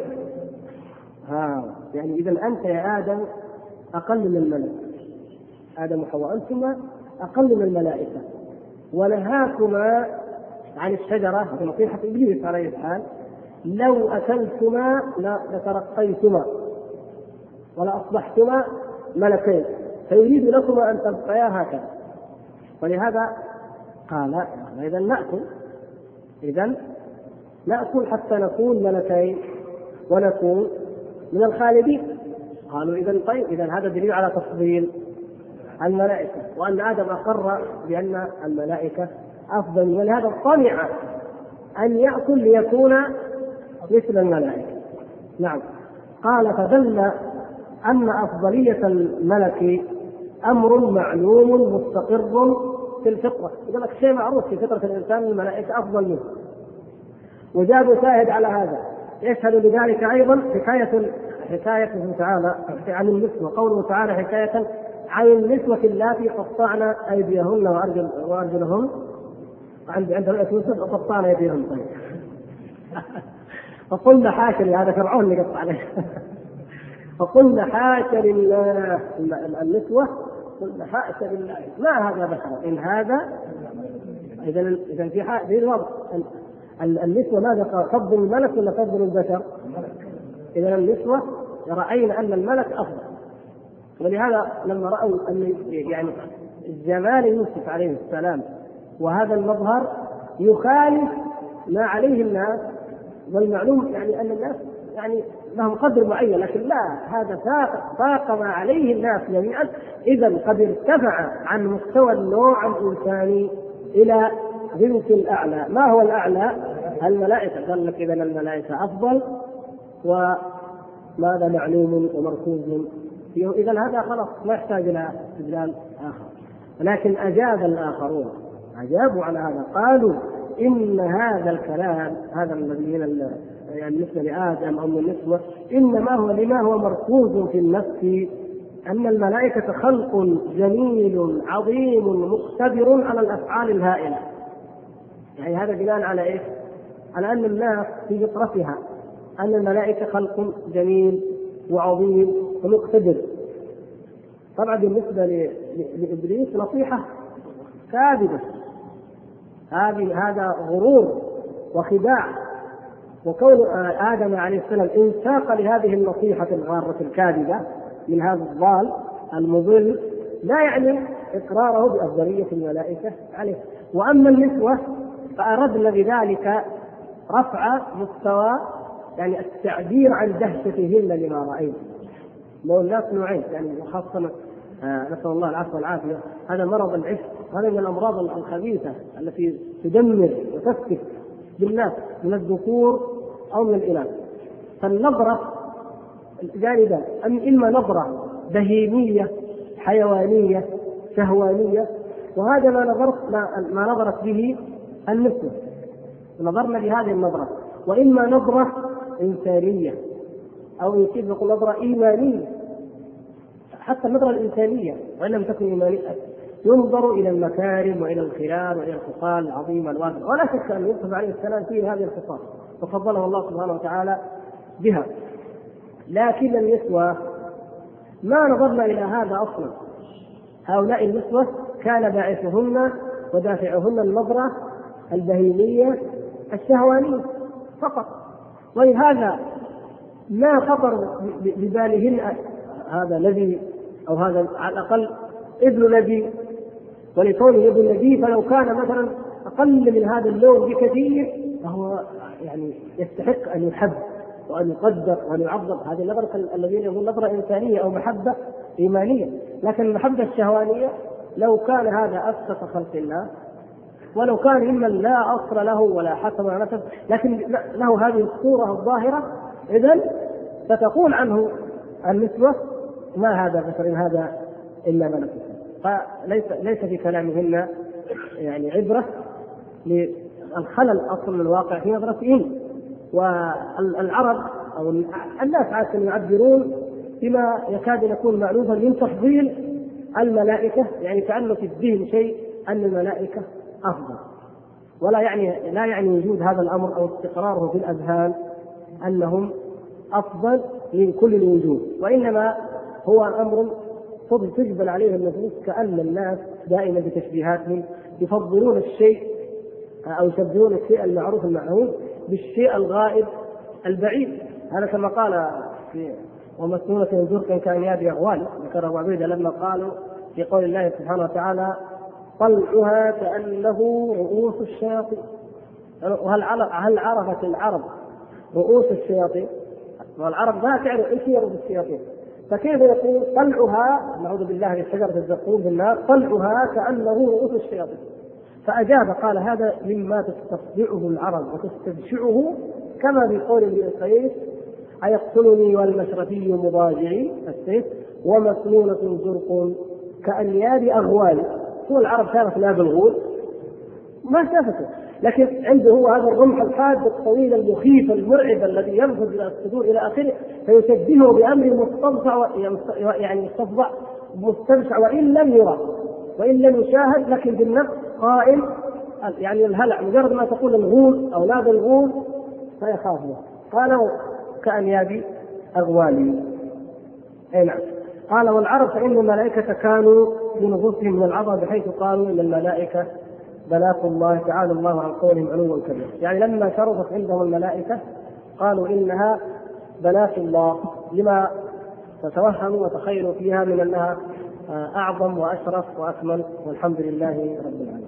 يعني إذا أنت يا آدم أقل من الملك، آدم وحواء أنتما أقل من الملائكة، ونهاكما عن الشجرة بنصيحة إبليس عليه الحال لو أكلتما لترقيتما ولا أصبحتما ملكين، فيريد لكما أن تبقيا هكذا. ولهذا قال إذا نأكل حتى نكون ملكين ونكون من الخالدين. قالوا إذا هذا دليل على تفضيل الملائكة، وأن آدم أقر بأن الملائكة أفضل، ولهذا طمع أن يأكل ليكون مثل الملائكة. نعم. قال فدل أن أفضلية الملك أمر معلوم مستقر في الفطرة. يقول لك شيء معروف في فطرة الإنسان الملائكة أفضل منه، وجابوا شاهد على هذا يشهد بذلك أيضا حكايته تعالى عن النسوة، قوله تعالى حكاية عن النسوة اللاتي قطعن أيديهن وأرجلهن عند رؤية يوسف وقطعن أيديهن. طيب فقلنا حاشا، هذا فرعون اللي قطع عليه فقلنا حاشا لله النسوة، قلنا حاشا لله ما هذا بشر إن هذا. إذا في الوضع النسوة ماذا قال؟ فضل الملك ولا فضل البشر؟ إذا النسوة رأينا أن الملك أفضل، ولهذا لما رأوا أن يعني جمال يوسف عليه السلام وهذا المظهر يخالف ما عليه الناس، والمعلوم يعني أن الناس يعني لهم قدر معين، لكن لا، هذا فاق ما عليه الناس جميعا. إذا قد ارتفع عن مستوى النوع الإنساني إلى جنس الأعلى. ما هو الأعلى؟ الملائكة. قال لك إذا الملائكة أفضل، وماذا معلوم ومركوز فيه. إذا هذا خلاص ما يحتاج إلى استدلال آخر. لكن أجاب الآخرون، أجابوا على هذا، قالوا إن هذا الكلام هذا الذي يعني بالنسبة لآدم أو النسوة إنما هو لما هو مركوز في النفس، أن الملائكة خلق جميل عظيم مقتدر على الأفعال الهائلة. يعني هذا بناء على إيه؟ على أن الناس في فطرتها أن الملائكة خلق جميل وعظيم ومقتدر. طبعا بالنسبة لإبليس نصيحة كاذبة، هذا غرور وخداع. وكون آدم عليه السلام انساق لهذه النصيحة الغارة الكاذبة من هذا الضال المضل لا يعني إقراره بأفضلية الملائكة عليه. وأما النسوة فأردنا بذلك رفع مستوى يعني التعبير عن دهشتهن لما رأينا. لو الناس نوعين يعني خاصة نسأل الله العفو والعافية، هذا مرض العشق، هذا من الأمراض الخبيثة التي تدمر وتفسد بالناس من الذكور أو من الإناث. فالنظرة الجانبة إما نظرة بهيمية حيوانية شهوانية، وهذا ما نظرت به النسوة، نظرنا بهذه النظرة، وإما نظرة إنسانية أو يمكن نقول نظرة إيمانية. حتى النظرة الإنسانية وإن لم تكن إيمانية ينظر إلى المكارم وإلى الخلال وإلى الخصال العظيمة الواسعة، ولا شك أن يوسف عليه السلام فيه هذه الخصال وفضله الله سبحانه وتعالى بها. لكن النسوة ما نظرنا إلى هذا أصلا. هؤلاء النسوة كان باعثهن ودافعهن النظرة البهيمية الشهوانية فقط، ولهذا ما خطر ببالهن هذا الذي أو هذا على الأقل ابن نبي، ولكونه ابن نبي فلو كان مثلا أقل من هذا اللون بكثير فهو يعني يستحق أن يحب وأن يقدر وأن يعظم. هذه النظرة الذين يقول نظرة إنسانية أو محبة إيمانية. لكن المحبة الشهوانية لو كان هذا أسقط خلق الله، ولو كان ممن لا أصل له ولا حسب ولا نسب، لكن له هذه الصورة الظاهرة، إذن ستقول عنه النسوة ما هذا بشر هذا إلا ملك. فليس في كلامهن يعني عبرة للخلل أصل الواقع في نظرتهن. والعرب أو الناس عادة يعبرون بما يكاد يكون معروفا من تفضيل الملائكة، يعني كأنه في الذهن شيء أن الملائكة أفضل، لا يعني وجود هذا الأمر أو استقراره في الأذهان أنهم أفضل من كل الوجوه، وإنما هو أمر تجبل عليه النفوس، كأن الناس دائما بتشبيهاتهم يفضلون الشيء أو يشبهون الشيء المعروف المعهود بالشيء الغائب البعيد. هذا كما قال في ومسنونة زرقا كان يابي أغوالي، ذكر أبو عبيدة لما قالوا في قول الله سبحانه وتعالى طلعها كأنه رؤوس الشياطين. هل عرفت العرب رؤوس الشياطين؟ والعرب ما تعرف ايش هي رؤوس الشياطين، فكيف يقول طلعها، نعوذ بالله من شجرة الزقوم في النار، طلعها كأنه رؤوس الشياطين؟ فأجاب قال هذا مما تستطيعه العرب وتستبشعه، كما بقول ابن القيس أيقتلني والمشرفي مضاجعي السيف ومسنونة زرق كأنياب أغوال. هو العرب شافت ناب الغول؟ ما شافته، لكن عنده هو هذا الرمح الحاد الطويل المخيف المرعب الذي ينفذ الى الصدور الى اخره، فيشبهه بامر مستنصع، يعني مستفضع مستبشع وان لم يرى وان لم يشاهد، لكن بالنفس قائم. يعني الهلع مجرد ما تقول الغول او نادى الغول فيخافه. قالوا كأنياب أغوالي. اي نعم. قال والعرب فإن الملائكة كانوا بنفوسهم من العظمة بحيث قالوا إن الملائكة بنات الله تعالى الله عن قولهم علوا كبير. يعني لما شرفت عندهم الملائكة قالوا إنها بنات الله لما تتوهموا وتخيلوا فيها من أنها أعظم وأشرف وأكمل. والحمد لله رب العالمين.